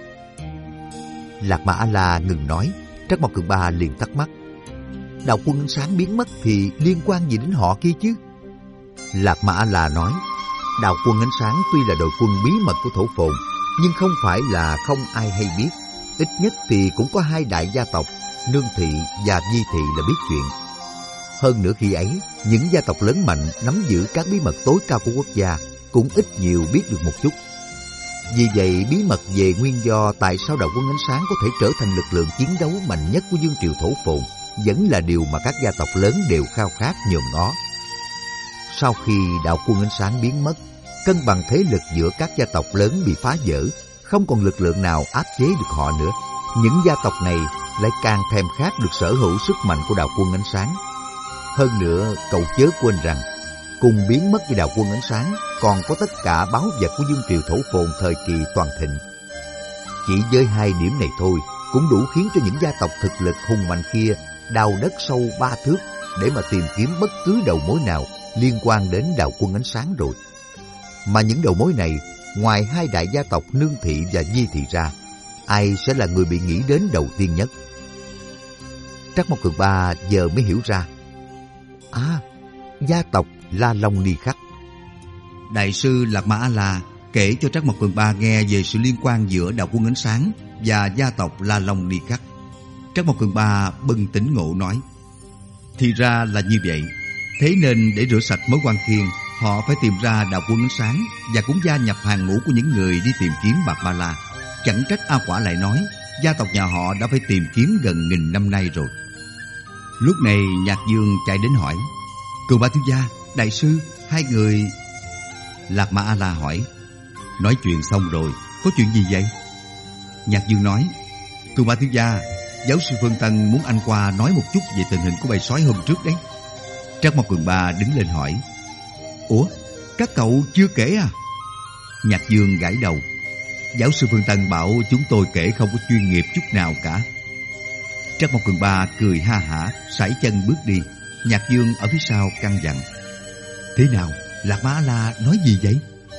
Lạc Ma A-la ngừng nói, Trắc Mộc Cường Ba liền thắc mắc. Đạo quân ánh sáng biến mất thì liên quan gì đến họ kia chứ? Lạc Ma A-la nói, đạo quân ánh sáng tuy là đội quân bí mật của Thổ Phồn, nhưng không phải là không ai hay biết. Ít nhất thì cũng có hai đại gia tộc, Nương Thị và Di Thị là biết chuyện. Hơn nữa khi ấy, những gia tộc lớn mạnh nắm giữ các bí mật tối cao của quốc gia cũng ít nhiều biết được một chút. Vì vậy, bí mật về nguyên do tại sao đạo quân ánh sáng có thể trở thành lực lượng chiến đấu mạnh nhất của vương triều Thổ Phồn vẫn là điều mà các gia tộc lớn đều khao khát nhòm ngó. Sau khi đạo quân ánh sáng biến mất, cân bằng thế lực giữa các gia tộc lớn bị phá vỡ, không còn lực lượng nào áp chế được họ nữa. Những gia tộc này lại càng thèm khát được sở hữu sức mạnh của đạo quân ánh sáng. Hơn nữa, cậu chớ quên rằng, cùng biến mất với đạo quân ánh sáng còn có tất cả báu vật của vương triều Thổ Phồn thời kỳ toàn thịnh. Chỉ với hai điểm này thôi cũng đủ khiến cho những gia tộc thực lực hùng mạnh kia đào đất sâu ba thước để mà tìm kiếm bất cứ đầu mối nào liên quan đến đạo quân ánh sáng rồi. Mà những đầu mối này, ngoài hai đại gia tộc Nương Thị và Di Thị ra, ai sẽ là người bị nghĩ đến đầu tiên nhất? Trắc Mộc Cường Ba giờ mới hiểu ra. À, gia tộc La Long Ni Khắc. Đại sư Lạc Ma A-la kể cho Trắc Mộc Cường Ba nghe về sự liên quan giữa đạo quân ánh sáng và gia tộc La Long Ni Khắc. Trắc Mộc Cường Ba bừng tỉnh ngộ nói, thì ra là như vậy. Thế nên để rửa sạch mối quan khiên, họ phải tìm ra đạo quân ánh sáng và cũng gia nhập hàng ngũ của những người đi tìm kiếm Bạc Ba La. Chẳng trách A Quả lại nói gia tộc nhà họ đã phải tìm kiếm gần nghìn năm nay rồi. Lúc này Nhạc Dương chạy đến hỏi, Cường Ba thiếu gia, đại sư, hai người... Lạc Ma A-la hỏi, nói chuyện xong rồi, có chuyện gì vậy? Nhạc Dương nói, Cường Ba thiếu gia, giáo sư Phương Tân muốn anh qua nói một chút về tình hình của bầy sói hôm trước đấy. Trắc Mộc Cường Ba đứng lên hỏi, ủa, các cậu chưa kể à? Nhạc Dương gãi đầu, giáo sư Phương Tân bảo chúng tôi kể không có chuyên nghiệp chút nào cả. Trắc Mộc Cường Ba cười ha hả, sải chân bước đi. Nhạc Dương ở phía sau căn dặn, thế nào, Lạc Ma A-la nói gì vậy?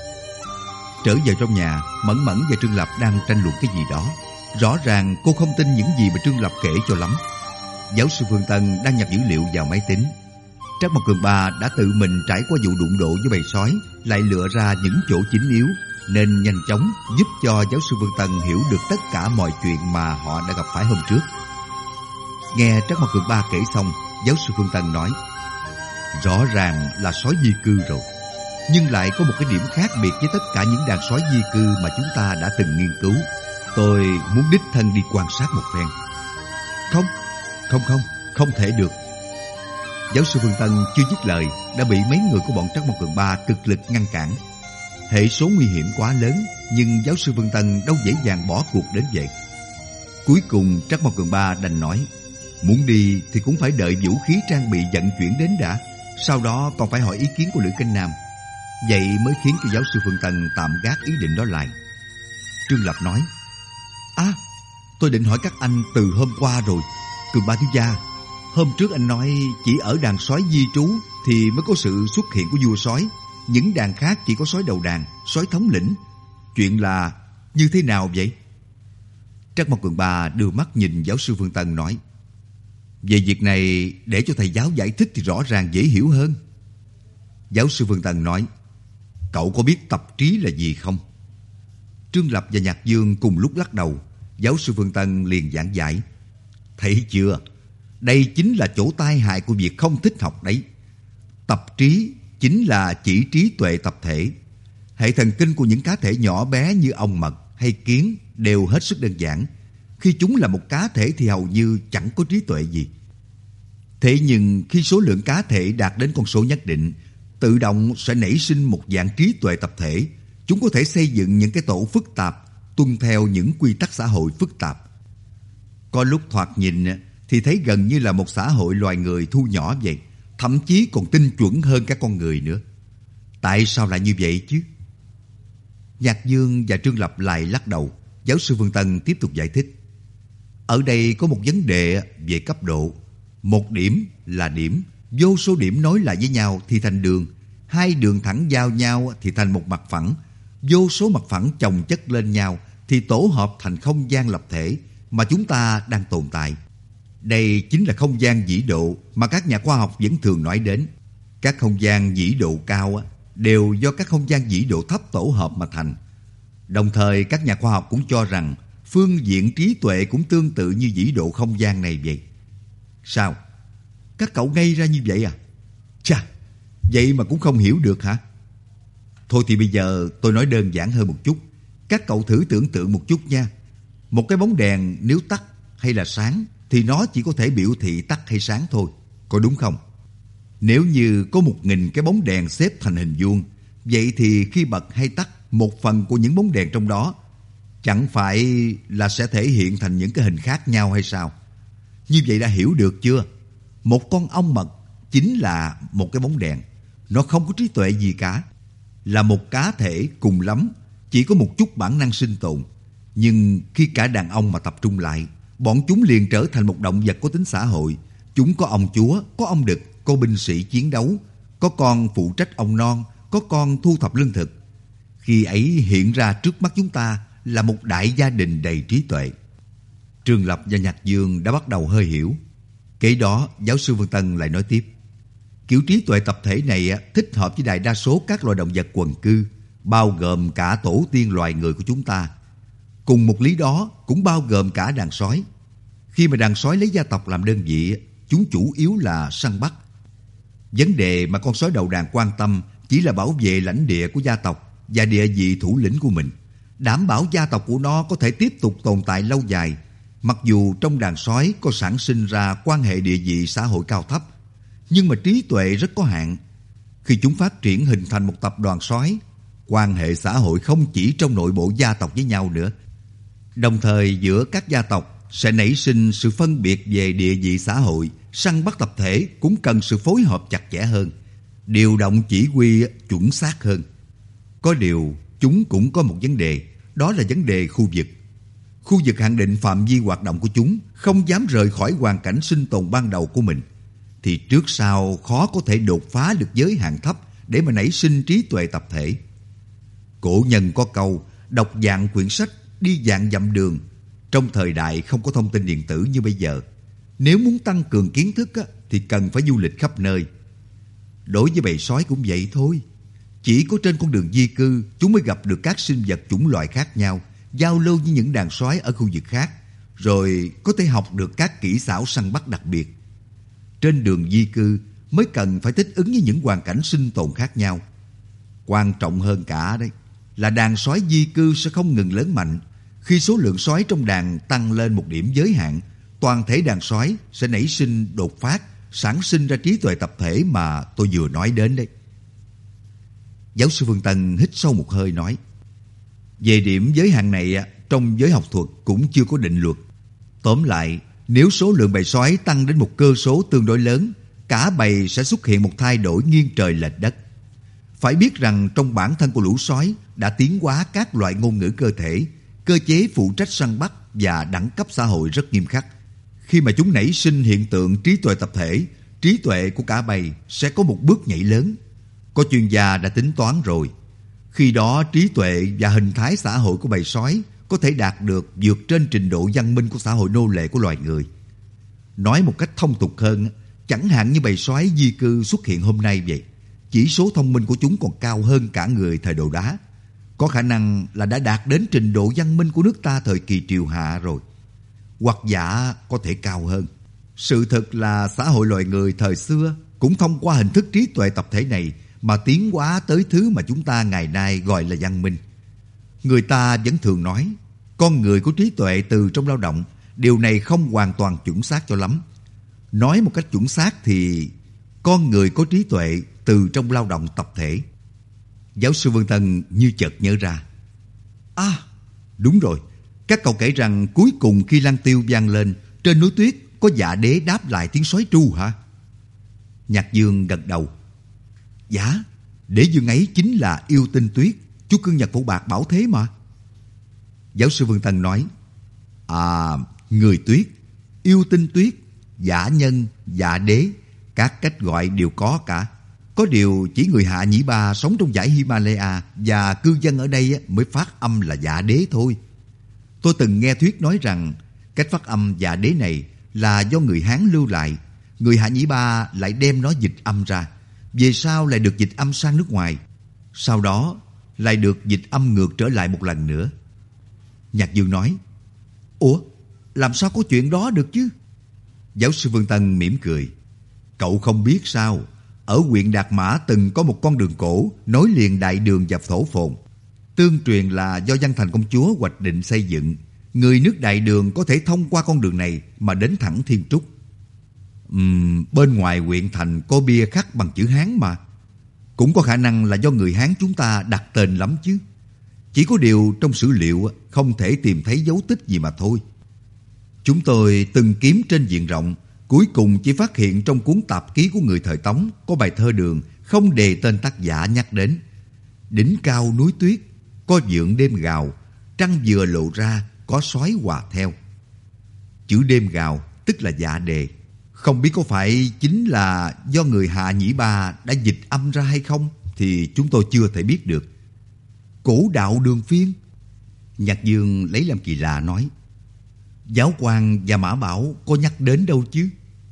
Trở vào trong nhà, Mẫn Mẫn và Trương Lập đang tranh luận cái gì đó. Rõ ràng cô không tin những gì mà Trương Lập kể cho lắm. Giáo sư Phương Tân đang nhập dữ liệu vào máy tính. Trắc Mộc Cường Ba đã tự mình trải qua vụ đụng độ với bầy sói, lại lựa ra những chỗ chính yếu, nên nhanh chóng giúp cho giáo sư Phương Tân hiểu được tất cả mọi chuyện mà họ đã gặp phải hôm trước. Nghe Trắc Mộc Cường Ba kể xong, giáo sư Phương Tân nói, rõ ràng là sói di cư rồi, nhưng lại có một cái điểm khác biệt với tất cả những đàn sói di cư mà chúng ta đã từng nghiên cứu. Tôi muốn đích thân đi quan sát một phen. Không, không không, không thể được. Giáo sư Phương Tân chưa dứt lời đã bị mấy người của bọn Trắc Mộc Cường Ba cực lực ngăn cản. Hệ số nguy hiểm quá lớn, nhưng giáo sư Phương Tân đâu dễ dàng bỏ cuộc đến vậy. Cuối cùng Trắc Mộc Cường Ba đành nói, muốn đi thì cũng phải đợi vũ khí trang bị vận chuyển đến đã, sau đó còn phải hỏi ý kiến của Lữ Canh Nam. Vậy mới khiến cho giáo sư Phương Tân tạm gác ý định đó lại. Trương Lập nói, à, tôi định hỏi các anh từ hôm qua rồi. Cường Ba thiếu gia, hôm trước anh nói chỉ ở đàn sói di trú thì mới có sự xuất hiện của vua sói, những đàn khác chỉ có sói đầu đàn, sói thống lĩnh. Chuyện là như thế nào vậy? Trắc Mộc Cường Ba đưa mắt nhìn giáo sư Phương Tân nói, về việc này để cho thầy giáo giải thích thì rõ ràng dễ hiểu hơn. Giáo sư Phương Tân nói, cậu có biết tập trí là gì không? Trương Lập và Nhạc Dương cùng lúc lắc đầu. Giáo sư Phương Tân liền giảng giải. Thấy chưa? Đây chính là chỗ tai hại của việc không thích học đấy. Tập trí chính là chỉ trí tuệ tập thể. Hệ thần kinh của những cá thể nhỏ bé như ong mật hay kiến đều hết sức đơn giản. Khi chúng là một cá thể thì hầu như chẳng có trí tuệ gì. Thế nhưng khi số lượng cá thể đạt đến con số nhất định, tự động sẽ nảy sinh một dạng trí tuệ tập thể. Chúng có thể xây dựng những cái tổ phức tạp, tuân theo những quy tắc xã hội phức tạp. Có lúc thoạt nhìn thì thấy gần như là một xã hội loài người thu nhỏ vậy, thậm chí còn tinh chuẩn hơn các con người nữa. Tại sao lại như vậy chứ? Nhạc Dương và Trương Lập lại lắc đầu. Giáo sư Phương Tân tiếp tục giải thích. Ở đây có một vấn đề về cấp độ. Một điểm là điểm, vô số điểm nối lại với nhau thì thành đường. Hai đường thẳng giao nhau thì thành một mặt phẳng. Vô số mặt phẳng chồng chất lên nhau thì tổ hợp thành không gian lập thể mà chúng ta đang tồn tại. Đây chính là không gian vĩ độ mà các nhà khoa học vẫn thường nói đến. Các không gian vĩ độ cao đều do các không gian vĩ độ thấp tổ hợp mà thành. Đồng thời các nhà khoa học cũng cho rằng phương diện trí tuệ cũng tương tự như vĩ độ không gian này vậy. Sao? Các cậu ngây ra như vậy à? Chà, vậy mà cũng không hiểu được hả? Thôi thì bây giờ tôi nói đơn giản hơn một chút. Các cậu thử tưởng tượng một chút nha. Một cái bóng đèn nếu tắt hay là sáng thì nó chỉ có thể biểu thị tắt hay sáng thôi. Có đúng không? Nếu như có một nghìn cái bóng đèn xếp thành hình vuông, vậy thì khi bật hay tắt một phần của những bóng đèn trong đó, chẳng phải là sẽ thể hiện thành những cái hình khác nhau hay sao? Như vậy đã hiểu được chưa? Một con ong mật chính là một cái bóng đèn. Nó không có trí tuệ gì cả. Là một cá thể cùng lắm, chỉ có một chút bản năng sinh tồn. Nhưng khi cả đàn ong mà tập trung lại, bọn chúng liền trở thành một động vật có tính xã hội. Chúng có ông chúa, có ông đực, có binh sĩ chiến đấu, có con phụ trách ong non, có con thu thập lương thực. Khi ấy hiện ra trước mắt chúng ta là một đại gia đình đầy trí tuệ. Trương Lập và Nhạc Dương đã bắt đầu hơi hiểu. Kế đó giáo sư Phương Tân lại nói tiếp. Kiểu trí tuệ tập thể này thích hợp với đại đa số các loài động vật quần cư, bao gồm cả tổ tiên loài người của chúng ta. Cùng một lý đó cũng bao gồm cả đàn sói. Khi mà đàn sói lấy gia tộc làm đơn vị, chúng chủ yếu là săn bắt. Vấn đề mà con sói đầu đàn quan tâm chỉ là bảo vệ lãnh địa của gia tộc và địa vị thủ lĩnh của mình, đảm bảo gia tộc của nó có thể tiếp tục tồn tại lâu dài. Mặc dù trong đàn sói có sản sinh ra quan hệ địa vị xã hội cao thấp, nhưng mà trí tuệ rất có hạn. Khi chúng phát triển hình thành một tập đoàn sói, quan hệ xã hội không chỉ trong nội bộ gia tộc với nhau nữa. Đồng thời giữa các gia tộc sẽ nảy sinh sự phân biệt về địa vị xã hội. Săn bắt tập thể cũng cần sự phối hợp chặt chẽ hơn, điều động chỉ huy chuẩn xác hơn. Có điều chúng cũng có một vấn đề, đó là vấn đề khu vực. Khu vực hạn định phạm vi hoạt động của chúng, không dám rời khỏi hoàn cảnh sinh tồn ban đầu của mình, thì trước sau khó có thể đột phá được giới hạn thấp để mà nảy sinh trí tuệ tập thể. Cổ nhân có câu, đọc vạn quyển sách, đi vạn dặm đường. Trong thời đại không có thông tin điện tử như bây giờ, nếu muốn tăng cường kiến thức á, thì cần phải du lịch khắp nơi. Đối với bầy sói cũng vậy thôi. Chỉ có trên con đường di cư, chúng mới gặp được các sinh vật chủng loại khác nhau, giao lưu với những đàn sói ở khu vực khác, rồi có thể học được các kỹ xảo săn bắt đặc biệt. Trên đường di cư mới cần phải thích ứng với những hoàn cảnh sinh tồn khác nhau. Quan trọng hơn cả đấy là đàn sói di cư sẽ không ngừng lớn mạnh. Khi số lượng sói trong đàn tăng lên một điểm giới hạn, toàn thể đàn sói sẽ nảy sinh đột phát, sản sinh ra trí tuệ tập thể mà tôi vừa nói đến đấy. Giáo sư Phương Tân hít sâu một hơi nói, về điểm giới hạn này trong giới học thuật cũng chưa có định luật. Tóm lại, nếu số lượng bầy sói tăng đến một cơ số tương đối lớn, cả bầy sẽ xuất hiện một thay đổi nghiêng trời lệch đất. Phải biết rằng trong bản thân của lũ sói đã tiến hóa các loại ngôn ngữ cơ thể, cơ chế phụ trách săn bắt và đẳng cấp xã hội rất nghiêm khắc. Khi mà chúng nảy sinh hiện tượng trí tuệ tập thể, trí tuệ của cả bầy sẽ có một bước nhảy lớn. Có chuyên gia đã tính toán rồi. Khi đó trí tuệ và hình thái xã hội của bầy sói có thể đạt được vượt trên trình độ văn minh của xã hội nô lệ của loài người. Nói một cách thông tục hơn, chẳng hạn như bầy sói di cư xuất hiện hôm nay vậy, chỉ số thông minh của chúng còn cao hơn cả người thời đồ đá. có khả năng là đã đạt đến trình độ văn minh của nước ta thời kỳ triều Hạ rồi. Hoặc giả có thể cao hơn. Sự thật là xã hội loài người thời xưa cũng thông qua hình thức trí tuệ tập thể này mà tiến hóa tới thứ mà chúng ta ngày nay gọi là văn minh. Người ta vẫn thường nói, con người có trí tuệ từ trong lao động. Điều này không hoàn toàn chuẩn xác cho lắm. Nói một cách chuẩn xác thì con người có trí tuệ từ trong lao động tập thể. Giáo sư Vương Tân như chợt nhớ ra. À, đúng rồi. Các cậu kể rằng cuối cùng khi lăng tiêu vang lên, trên núi tuyết có dạ đế đáp lại tiếng sói tru hả? Nhạc Dương gật đầu. Dạ, đế dương ấy chính là Yêu Tinh Tuyết, chú cưng Nhật Phổ Bạc bảo thế mà. Giáo sư Vương Tân nói. À, người tuyết, Yêu Tinh Tuyết, dạ nhân, dạ đế, các cách gọi đều có cả. Có điều chỉ người Hạ Nhĩ Ba sống trong dãy Himalaya và cư dân ở đây mới phát âm là dạ đế thôi. Tôi từng nghe thuyết nói rằng cách phát âm dạ đế này là do người Hán lưu lại. Người Hạ Nhĩ Ba lại đem nó dịch âm ra. Về sau lại được dịch âm sang nước ngoài. Sau đó lại được dịch âm ngược trở lại một lần nữa. Nhạc Dương nói. Ủa, làm sao có chuyện đó được chứ? Giáo sư Vương Tân mỉm cười. Cậu không biết sao? Ở huyện Đạt Mã từng có một con đường cổ nối liền Đại Đường và Thổ Phồn. Tương truyền là do Văn Thành công chúa hoạch định xây dựng. Người nước Đại Đường có thể thông qua con đường này mà đến thẳng Thiên Trúc. Uhm, bên ngoài huyện thành có bia khắc bằng chữ Hán mà. Cũng có khả năng là do người Hán chúng ta đặt tên lắm chứ. Chỉ có điều trong sử liệu không thể tìm thấy dấu tích gì mà thôi. Chúng tôi từng kiếm trên diện rộng, cuối cùng chỉ phát hiện trong cuốn tạp ký của người thời Tống có bài thơ Đường không đề tên tác giả nhắc đến. Đỉnh cao núi tuyết, có vượng đêm gào, trăng vừa lộ ra, có sói hòa theo. Chữ đêm gào tức là dạ đề. Không biết có phải chính là do người Hạ Nhĩ Ba đã dịch âm ra hay không thì chúng tôi chưa thể biết được. Cổ đạo Đường Phiên. Nhạc Dương lấy làm kỳ lạ nói. Giáo Quan và Mã Bảo có nhắc đến đâu chứ?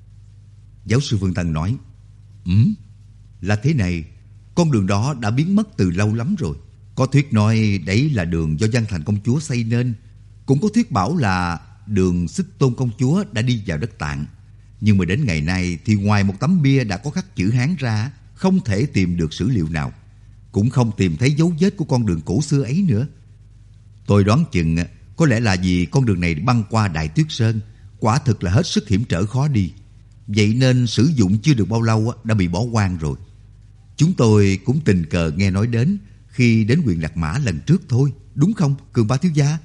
Giáo sư Vương Tân nói. Ừ, là thế này. Con đường đó đã biến mất từ lâu lắm rồi. Có thuyết nói đấy là đường do Văn Thành công chúa xây nên. Cũng có thuyết bảo là đường Xích Tôn công chúa đã đi vào đất Tạng. Nhưng mà đến ngày nay thì ngoài một tấm bia đã có khắc chữ Hán ra, không thể tìm được sử liệu nào. Cũng không tìm thấy dấu vết của con đường cổ xưa ấy nữa. Tôi đoán chừng có lẽ là vì con đường này băng qua Đại Tuyết Sơn, quả thực là hết sức hiểm trở khó đi. Vậy nên sử dụng chưa được bao lâu đã bị bỏ hoang rồi. Chúng tôi cũng tình cờ nghe nói đến khi đến huyện Lạc Mã lần trước thôi, đúng không, Cường Ba thiếu gia?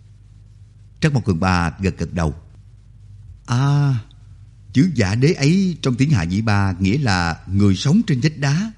Trắc Mộc Cường Ba gật gật đầu. À, chữ dạ đế ấy trong tiếng Hạ Nhĩ Ba nghĩa là người sống trên vách đá.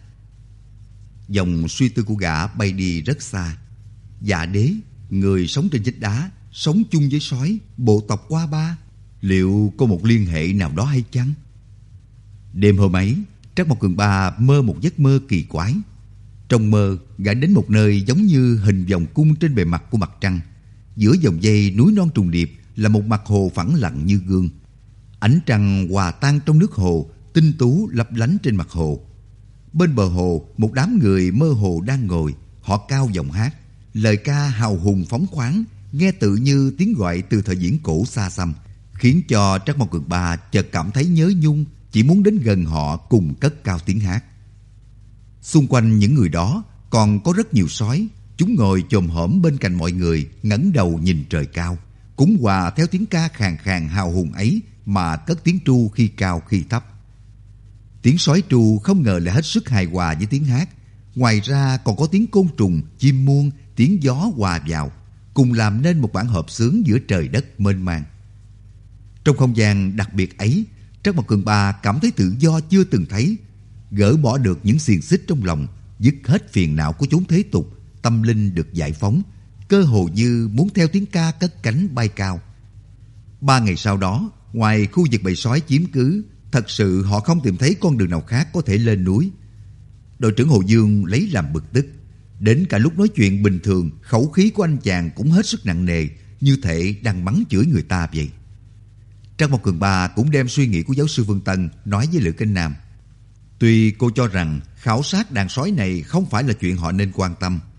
Dòng suy tư của gã bay đi rất xa. Dạ đế, người sống trên vách đá, sống chung với sói, bộ tộc Qua Ba, liệu có một liên hệ nào đó hay chăng? Đêm hôm ấy, Trắc Mộc Cường Ba mơ một giấc mơ kỳ quái. Trong mơ, gã đến một nơi giống như hình vòng cung trên bề mặt của mặt trăng. Giữa dòng dây núi non trùng điệp là một mặt hồ phẳng lặng như gương. Ánh trăng hòa tan trong nước hồ, tinh tú lấp lánh trên mặt hồ. Bên bờ hồ, một đám người mơ hồ đang ngồi, họ cao giọng hát. Lời ca hào hùng phóng khoáng, nghe tự như tiếng gọi từ thời viễn cổ xa xăm, khiến cho Trắc Mộc Cường Ba chợt cảm thấy nhớ nhung, chỉ muốn đến gần họ cùng cất cao tiếng hát. Xung quanh những người đó còn có rất nhiều sói. Chúng ngồi chồm hổm bên cạnh mọi người, ngẩng đầu nhìn trời cao, cũng hòa theo tiếng ca khàn khàn hào hùng ấy mà cất tiếng tru khi cao khi thấp. Tiếng sói tru không ngờ là hết sức hài hòa với tiếng hát. Ngoài ra còn có tiếng côn trùng, chim muông, tiếng gió hòa vào, cùng làm nên một bản hợp xướng giữa trời đất mênh mang. Trong không gian đặc biệt ấy, Trắc Mộc Cường Ba cảm thấy tự do chưa từng thấy, gỡ bỏ được những xiềng xích trong lòng, dứt hết phiền não của chốn thế tục, tâm linh được giải phóng, cơ hồ như muốn theo tiếng ca cất cánh bay cao. Ba ngày sau đó, ngoài khu vực bầy sói chiếm cứ, thật sự họ không tìm thấy con đường nào khác có thể lên núi. Đội trưởng Hồ Dương lấy làm bực tức. Đến cả lúc nói chuyện bình thường, khẩu khí của anh chàng cũng hết sức nặng nề, như thể đang mắng chửi người ta vậy. Trắc Mộc Cường Ba cũng đem suy nghĩ của giáo sư Vương Tân nói với Lữ Kinh Nam. Tuy cô cho rằng khảo sát đàn sói này không phải là chuyện họ nên quan tâm,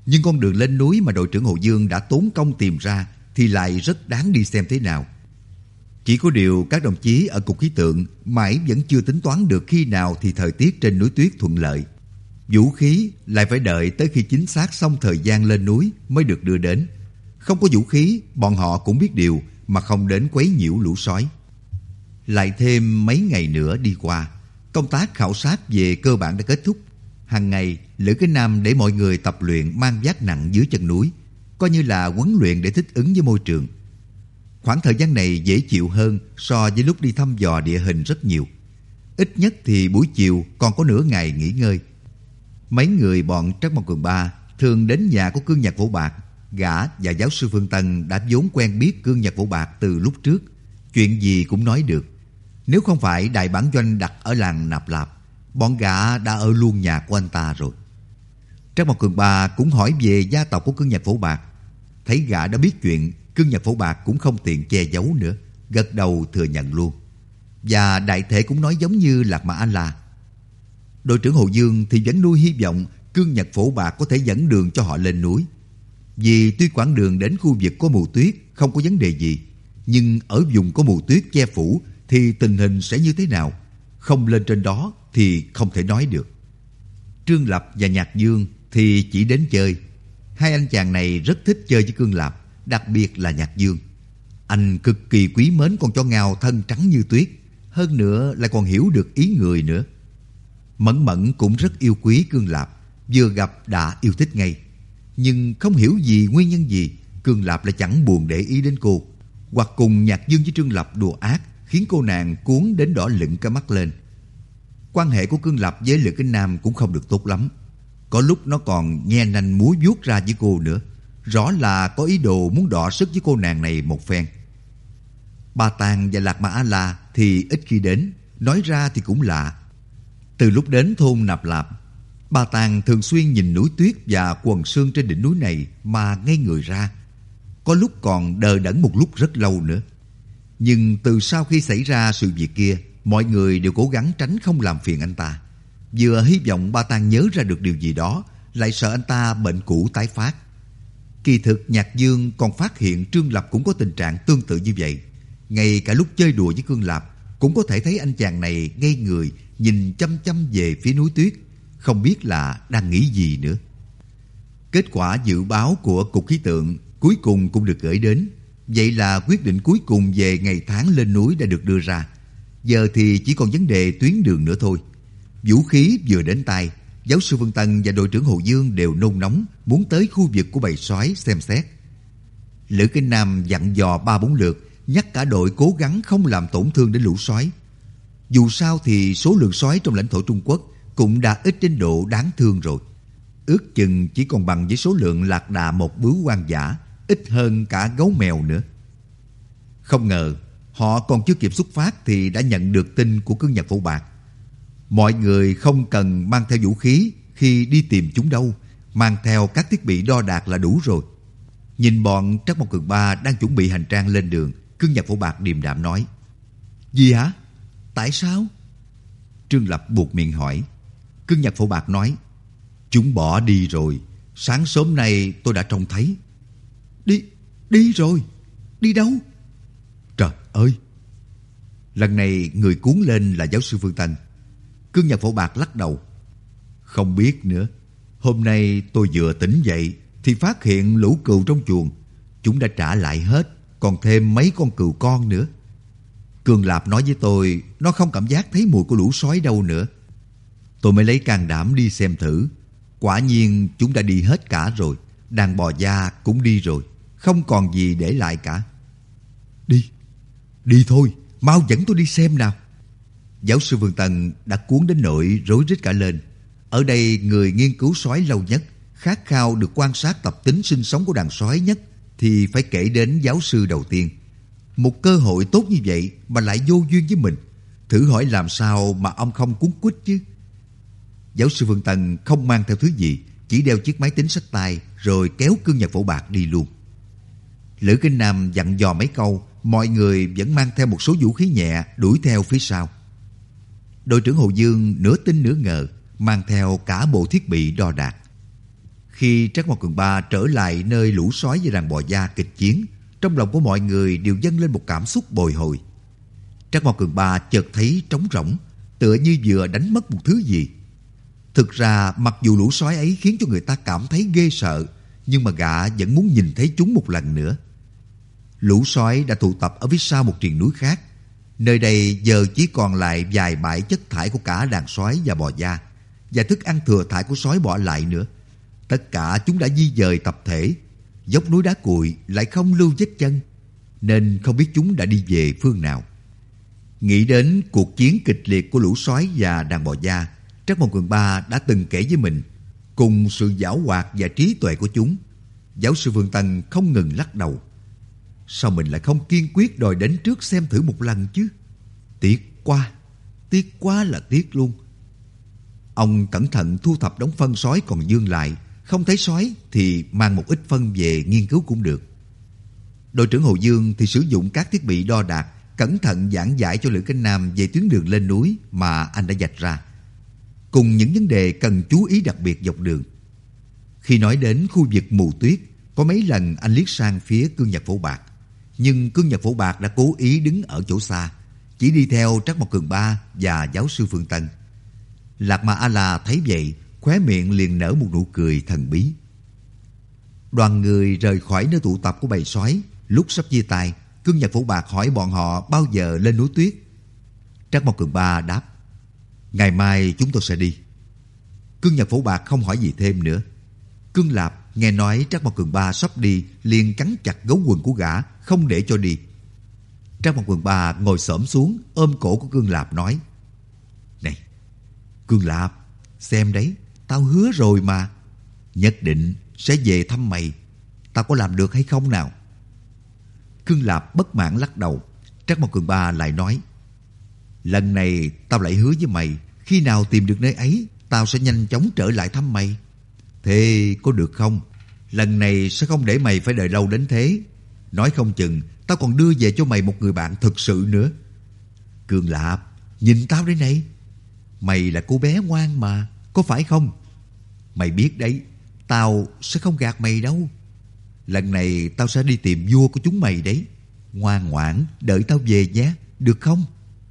Nhưng con đường lên núi mà đội trưởng Hồ Dương đã tốn công tìm ra thì lại rất đáng đi xem thế nào. Chỉ có điều các đồng chí ở cục khí tượng mãi vẫn chưa tính toán được khi nào thì thời tiết trên núi tuyết thuận lợi. Vũ khí lại phải đợi tới khi chính xác xong thời gian lên núi mới được đưa đến. Không có vũ khí, bọn họ cũng biết điều mà không đến quấy nhiễu lũ sói. Lại thêm mấy ngày nữa đi qua, công tác khảo sát về cơ bản đã kết thúc. Hàng ngày, Lữ Cái Nam để mọi người tập luyện mang vác nặng dưới chân núi, coi như là huấn luyện để thích ứng với môi trường. Khoảng thời gian này dễ chịu hơn so với lúc đi thăm dò địa hình rất nhiều. Ít nhất thì buổi chiều còn có nửa ngày nghỉ ngơi. Mấy người bọn Trắc Mộc Cường Ba thường đến nhà của Cương Nhạc Phổ Bạc. Gã và giáo sư Phương Tân đã vốn quen biết Cương Nhạc Phổ Bạc từ lúc trước, chuyện gì cũng nói được. Nếu không phải đại bản doanh đặt ở làng Nạp Lạp, bọn gã đã ở luôn nhà của anh ta rồi. Trắc Mộc Cường Ba cũng hỏi về gia tộc của Cương Nhạc Phổ Bạc. Thấy gã đã biết chuyện, Cương Nhạc Phổ Bạc cũng không tiện che giấu nữa, gật đầu thừa nhận luôn. Và đại thể cũng nói giống như Lạc Mà A-la. Đội trưởng Hồ Dương thì vẫn nuôi hy vọng Cương Nhạc Phổ Bạc có thể dẫn đường cho họ lên núi. Vì tuy quãng đường đến khu vực có mù tuyết không có vấn đề gì, nhưng ở vùng có mù tuyết che phủ thì tình hình sẽ như thế nào? Không lên trên đó thì không thể nói được. Trương Lập và Nhạc Dương thì chỉ đến chơi. Hai anh chàng này rất thích chơi với Cương Lập, đặc biệt là Nhạc Dương. Anh cực kỳ quý mến con chó ngao thân trắng như tuyết, hơn nữa lại còn hiểu được ý người nữa. Mẫn Mẫn cũng rất yêu quý Cương Lập, vừa gặp đã yêu thích ngay. Nhưng không hiểu gì nguyên nhân gì, Cương Lập lại chẳng buồn để ý đến cô, hoặc cùng Nhạc Dương với Trương Lập đùa ác, khiến cô nàng cuốn đến đỏ lựng cả mắt lên. Quan hệ của Cương Lập với Lữ Cái Nam cũng không được tốt lắm. Có lúc nó còn nhe nanh múa vuốt ra với cô nữa, rõ là có ý đồ muốn đọ sức với cô nàng này một phen. Ba Tàng và Lạc Mà A-la thì ít khi đến, nói ra thì cũng lạ. Từ lúc đến thôn Nạp Lạp, Ba Tàng thường xuyên nhìn núi tuyết và quần sương trên đỉnh núi này mà ngây người ra. Có lúc còn đờ đẫn một lúc rất lâu nữa. Nhưng từ sau khi xảy ra sự việc kia, mọi người đều cố gắng tránh không làm phiền anh ta. Vừa hy vọng Ba Tàng nhớ ra được điều gì đó, lại sợ anh ta bệnh cũ tái phát. Kỳ thực Nhạc Dương còn phát hiện Trương Lập cũng có tình trạng tương tự như vậy. Ngay cả lúc chơi đùa với Cương Lập, cũng có thể thấy anh chàng này ngây người, nhìn chăm chăm về phía núi tuyết, không biết là đang nghĩ gì nữa. Kết quả dự báo của Cục Khí tượng cuối cùng cũng được gửi đến. Vậy là quyết định cuối cùng về ngày tháng lên núi đã được đưa ra. Giờ thì chỉ còn vấn đề tuyến đường nữa thôi. Vũ khí vừa đến tay, giáo sư Phương Tân và đội trưởng Hồ Dương đều nôn nóng muốn tới khu vực của bầy sói xem xét. Lữ Cái Nam dặn dò ba bốn lượt, nhắc cả đội cố gắng không làm tổn thương đến lũ sói. Dù sao thì số lượng sói trong lãnh thổ Trung Quốc cũng đã ít đến độ đáng thương rồi. Ước chừng chỉ còn bằng với số lượng lạc đà một bướu hoang dã, ít hơn cả gấu mèo nữa. Không ngờ, họ còn chưa kịp xuất phát thì đã nhận được tin của Cương Nhạc Phổ Bạc. Mọi người không cần mang theo vũ khí khi đi tìm chúng đâu, mang theo các thiết bị đo đạc là đủ rồi. Nhìn bọn Trắc Mộc Cường Ba đang chuẩn bị hành trang lên đường, Cương Nhạc Phổ Bạc điềm đạm nói: "Gì hả? Tại sao?" Trương Lập buột miệng hỏi. Cương Nhạc Phổ Bạc nói: "Chúng bỏ đi rồi. Sáng sớm nay tôi đã trông thấy." Đi, đi rồi. Đi đâu? Trời ơi! Lần này người cuốn lên là giáo sư Phương Tân. Cương Nhạc Phổ Bạc lắc đầu: "Không biết nữa. Hôm nay tôi vừa tỉnh dậy thì phát hiện lũ cừu trong chuồng. Chúng đã trả lại hết, còn thêm mấy con cừu con nữa. Cường Lạp nói với tôi nó không cảm giác thấy mùi của lũ sói đâu nữa. Tôi mới lấy can đảm đi xem thử. Quả nhiên chúng đã đi hết cả rồi. Đàn bò gia cũng đi rồi, không còn gì để lại cả." Đi, đi thôi, mau dẫn tôi đi xem nào. Giáo sư Vương Tân đã cuốn đến nỗi rối rít cả lên. Ở đây người nghiên cứu sói lâu nhất, khát khao được quan sát tập tính sinh sống của đàn sói nhất, thì phải kể đến giáo sư đầu tiên. Một cơ hội tốt như vậy mà lại vô duyên với mình, thử hỏi làm sao mà ông không cuốn quýt chứ. Giáo sư Vương Tân không mang theo thứ gì, chỉ đeo chiếc máy tính xách tay rồi kéo Cương Nhạc Phổ Bạc đi luôn. Lữ Kinh Nam dặn dò mấy câu, mọi người vẫn mang theo một số vũ khí nhẹ đuổi theo phía sau. Đội trưởng Hồ Dương nửa tin nửa ngờ mang theo cả bộ thiết bị đo đạc. Khi Trác Mao Cường Ba trở lại nơi lũ sói và đàn bò da kịch chiến, trong lòng của mọi người đều dâng lên một cảm xúc bồi hồi. Trác Mao Cường Ba chợt thấy trống rỗng, tựa như vừa đánh mất một thứ gì. Thực ra mặc dù lũ sói ấy khiến cho người ta cảm thấy ghê sợ, nhưng mà gã vẫn muốn nhìn thấy chúng một lần nữa. Lũ sói đã tụ tập ở phía sau một triền núi khác. Nơi đây giờ chỉ còn lại vài bãi chất thải của cả đàn sói và bò da, và thức ăn thừa thải của sói bỏ lại nữa. Tất cả chúng đã di dời tập thể. Dốc núi đá cuội lại không lưu vết chân, nên không biết chúng đã đi về phương nào. Nghĩ đến cuộc chiến kịch liệt của lũ sói và đàn bò da, Trác Mao Cường Ba đã từng kể với mình. Cùng sự giảo hoạt và trí tuệ của chúng, giáo sư Vương Tân không ngừng lắc đầu. Sao mình lại không kiên quyết đòi đến trước xem thử một lần chứ? Tiếc quá, tiếc quá là tiếc luôn. Ông cẩn thận thu thập đống phân sói còn vương lại. Không thấy sói thì mang một ít phân về nghiên cứu cũng được. Đội trưởng Hồ Dương thì sử dụng các thiết bị đo đạc, cẩn thận giảng giải cho Lữ Cánh Nam về tuyến đường lên núi mà anh đã vạch ra, cùng những vấn đề cần chú ý đặc biệt dọc đường. Khi nói đến khu vực mù tuyết, có mấy lần anh liếc sang phía Cương Nhật Phổ Bạc, nhưng Cương Nhật Phổ Bạc đã cố ý đứng ở chỗ xa, chỉ đi theo Trác Mao Cường Ba và giáo sư Phương Tân. Lạc Mà A-la thấy vậy, khóe miệng liền nở một nụ cười thần bí. Đoàn người rời khỏi nơi tụ tập của bầy sói. Lúc sắp chia tay, Cương Nhật Phổ Bạc hỏi bọn họ bao giờ lên núi tuyết. Trác Mao Cường Ba đáp: ngày mai chúng tôi sẽ đi. Cương Nhật Phổ Bạc không hỏi gì thêm nữa. Cương Lạp nghe nói Trác Mao Cường Ba sắp đi, liền cắn chặt gấu quần của gã, không để cho đi. Trác Mao Cường Ba ngồi xổm xuống, ôm cổ của Cương Lạp nói: này, Cương Lạp, xem đấy, tao hứa rồi mà, nhất định sẽ về thăm mày. Tao có làm được hay không nào? Cương Lạp bất mãn lắc đầu. Trác Mao Cường Ba lại nói: lần này tao lại hứa với mày, khi nào tìm được nơi ấy, tao sẽ nhanh chóng trở lại thăm mày. Thế có được không? Lần này sẽ không để mày phải đợi lâu đến thế. Nói không chừng tao còn đưa về cho mày một người bạn thực sự nữa. Cương Lạp, nhìn tao đây này. Mày là cô bé ngoan mà, có phải không? Mày biết đấy, tao sẽ không gạt mày đâu. Lần này tao sẽ đi tìm vua của chúng mày đấy. Ngoan ngoãn đợi tao về nhé, được không?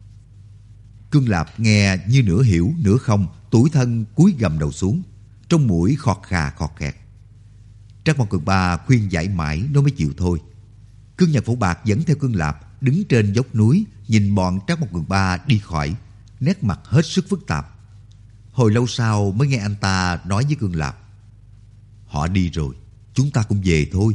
Cương Lạp nghe như nửa hiểu nửa không, tủi thân cúi gầm đầu xuống, trong mũi khọt khà khọt khẹt. Trác Mao Cường Ba khuyên giải mãi nó mới chịu thôi. Cương Nhật Phổ Bạc dẫn theo Cương Lạp đứng trên dốc núi, nhìn bọn Trác Mao Cường Ba đi khỏi, nét mặt hết sức phức tạp. Hồi lâu sau mới nghe anh ta nói với Cương Lạp: họ đi rồi, chúng ta cũng về thôi.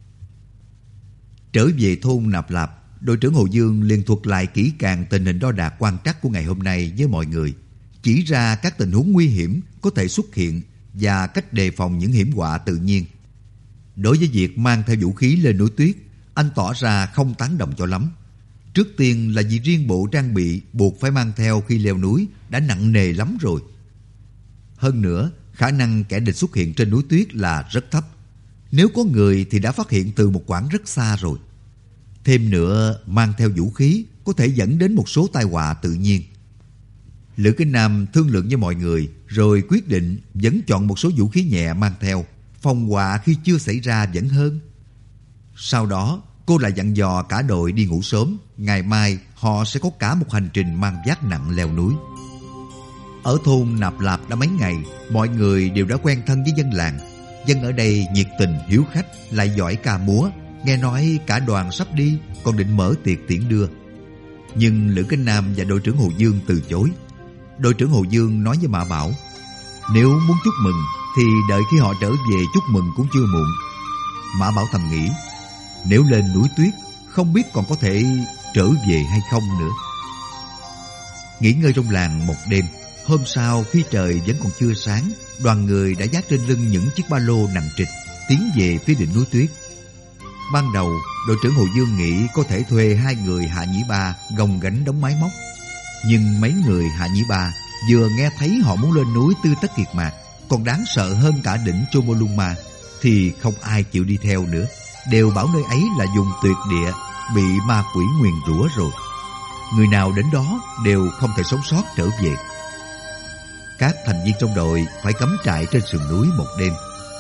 Trở về thôn Nạp Lạp, đội trưởng Hồ Dương liền thuật lại kỹ càng tình hình đo đạc quan trắc của ngày hôm nay với mọi người, chỉ ra các tình huống nguy hiểm có thể xuất hiện và cách đề phòng những hiểm họa tự nhiên. Đối với việc mang theo vũ khí lên núi tuyết, anh tỏ ra không tán đồng cho lắm. Trước tiên là vì riêng bộ trang bị buộc phải mang theo khi leo núi đã nặng nề lắm rồi. Hơn nữa, khả năng kẻ địch xuất hiện trên núi tuyết là rất thấp. Nếu có người thì đã phát hiện từ một quãng rất xa rồi. Thêm nữa, mang theo vũ khí có thể dẫn đến một số tai họa tự nhiên. Lữ Kinh Nam thương lượng với mọi người rồi quyết định vẫn chọn một số vũ khí nhẹ mang theo, phòng họa khi chưa xảy ra vẫn hơn. Sau đó, cô lại dặn dò cả đội đi ngủ sớm. Ngày mai họ sẽ có cả một hành trình mang vác nặng leo núi. Ở thôn Nạp Lạp đã mấy ngày, mọi người đều đã quen thân với dân làng. Dân ở đây nhiệt tình hiếu khách, lại giỏi ca múa. Nghe nói cả đoàn sắp đi, còn định mở tiệc tiễn đưa. Nhưng Lữ Kinh Nam và đội trưởng Hồ Dương từ chối. Đội trưởng Hồ Dương nói với Mã Bảo: nếu muốn chúc mừng thì đợi khi họ trở về chúc mừng cũng chưa muộn. Mã Bảo thầm nghĩ, nếu lên núi tuyết không biết còn có thể trở về hay không nữa. Nghỉ ngơi trong làng một đêm, hôm sau khi trời vẫn còn chưa sáng, đoàn người đã vác trên lưng những chiếc ba lô nặng trịch tiến về phía đỉnh núi tuyết. Ban đầu, đội trưởng Hồ Dương nghĩ có thể thuê hai người Hạ Nhĩ Ba gồng gánh đống máy móc. Nhưng mấy người Hạ Nhĩ Ba vừa nghe thấy họ muốn lên núi Tư Tất Kiệt Mạc, còn đáng sợ hơn cả đỉnh Chomolungma, thì không ai chịu đi theo nữa. Đều bảo nơi ấy là vùng tuyệt địa, bị ma quỷ nguyền rủa rồi. Người nào đến đó đều không thể sống sót trở về. Các thành viên trong đội phải cắm trại trên sườn núi một đêm.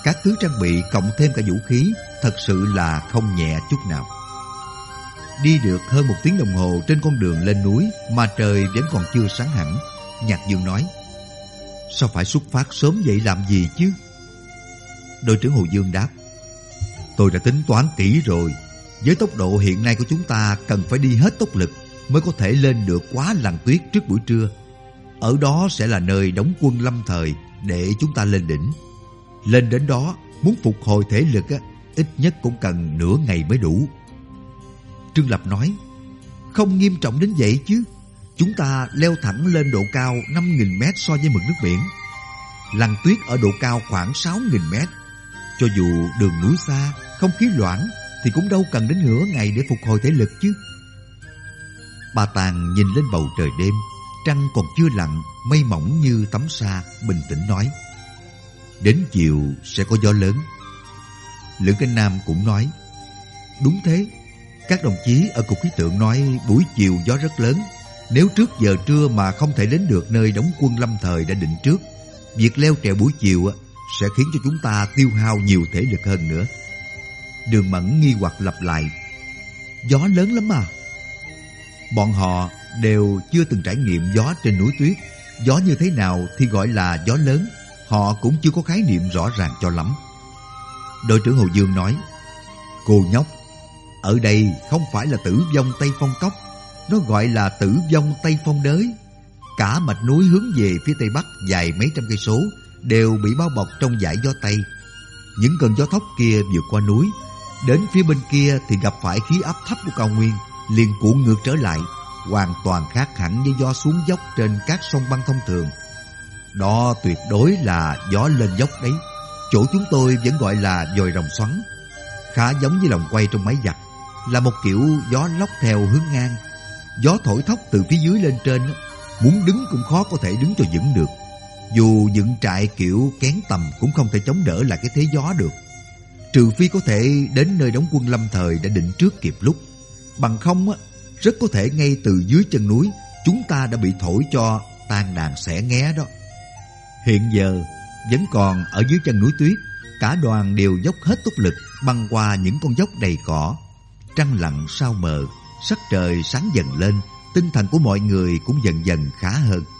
các thứ trang bị cộng thêm cả vũ khí thật sự là không nhẹ chút nào. Đi được hơn một tiếng đồng hồ trên con đường lên núi mà trời vẫn còn chưa sáng hẳn. Nhạc Dương nói: sao phải xuất phát sớm vậy làm gì chứ? Đội trưởng Hồ Dương đáp: tôi đã tính toán kỹ rồi. Với tốc độ hiện nay của chúng ta cần phải đi hết tốc lực mới có thể lên được Quá Làng Tuyết trước buổi trưa. Ở đó sẽ là nơi đóng quân lâm thời để chúng ta lên đỉnh. Lên đến đó, muốn phục hồi thể lực á, ít nhất cũng cần nửa ngày mới đủ. Trương Lập nói: không nghiêm trọng đến vậy chứ. Chúng ta leo thẳng lên độ cao năm nghìn mét so với mực nước biển. Làng Tuyết ở độ cao khoảng sáu nghìn mét. Cho dù đường núi xa, không khí loãng thì cũng đâu cần đến nửa ngày để phục hồi thể lực chứ. Bà Tàng nhìn lên bầu trời đêm, trăng còn chưa lặn, mây mỏng như tấm sa, bình tĩnh nói: đến chiều sẽ có gió lớn. Lữ Canh Nam cũng nói: đúng thế, các đồng chí ở cục khí tượng nói buổi chiều gió rất lớn. Nếu trước giờ trưa mà không thể đến được nơi đóng quân lâm thời đã định trước, việc leo trèo buổi chiều sẽ khiến cho chúng ta tiêu hao nhiều thể lực hơn nữa. Đường Mẫn nghi hoặc lặp lại: gió lớn lắm à? Bọn họ đều chưa từng trải nghiệm gió trên núi tuyết. Gió như thế nào thì gọi là gió lớn, họ cũng chưa có khái niệm rõ ràng cho lắm. Đội trưởng Hồ Dương nói: cô nhóc, ở đây không phải là Tử Vong Tây Phong Cốc, nó gọi là Tử Vong Tây Phong Đới. Cả mạch núi hướng về phía tây bắc dài mấy trăm cây số đều bị bao bọc trong dải gió Tây. Những cơn gió thốc kia vượt qua núi, đến phía bên kia thì gặp phải khí áp thấp của cao nguyên, liền cuộn ngược trở lại, hoàn toàn khác hẳn với gió xuống dốc trên các sông băng thông thường. Đó tuyệt đối là gió lên dốc đấy. Chỗ chúng tôi vẫn gọi là dòi rồng xoắn, khá giống với lồng quay trong máy giặt, là một kiểu gió lốc theo hướng ngang. Gió thổi thốc từ phía dưới lên trên, muốn đứng cũng khó có thể đứng cho vững được. Dù dựng trại kiểu kén tầm cũng không thể chống đỡ lại cái thế gió được, trừ phi có thể đến nơi đóng quân lâm thời đã định trước kịp lúc. Bằng không á, rất có thể ngay từ dưới chân núi chúng ta đã bị thổi cho tan đàn xẻ nghé đó. Hiện giờ vẫn còn ở dưới chân núi tuyết, cả đoàn đều dốc hết tốc lực băng qua những con dốc đầy cỏ. Trăng lặn sao mờ, sắc trời sáng dần lên, tinh thần của mọi người cũng dần dần khá hơn.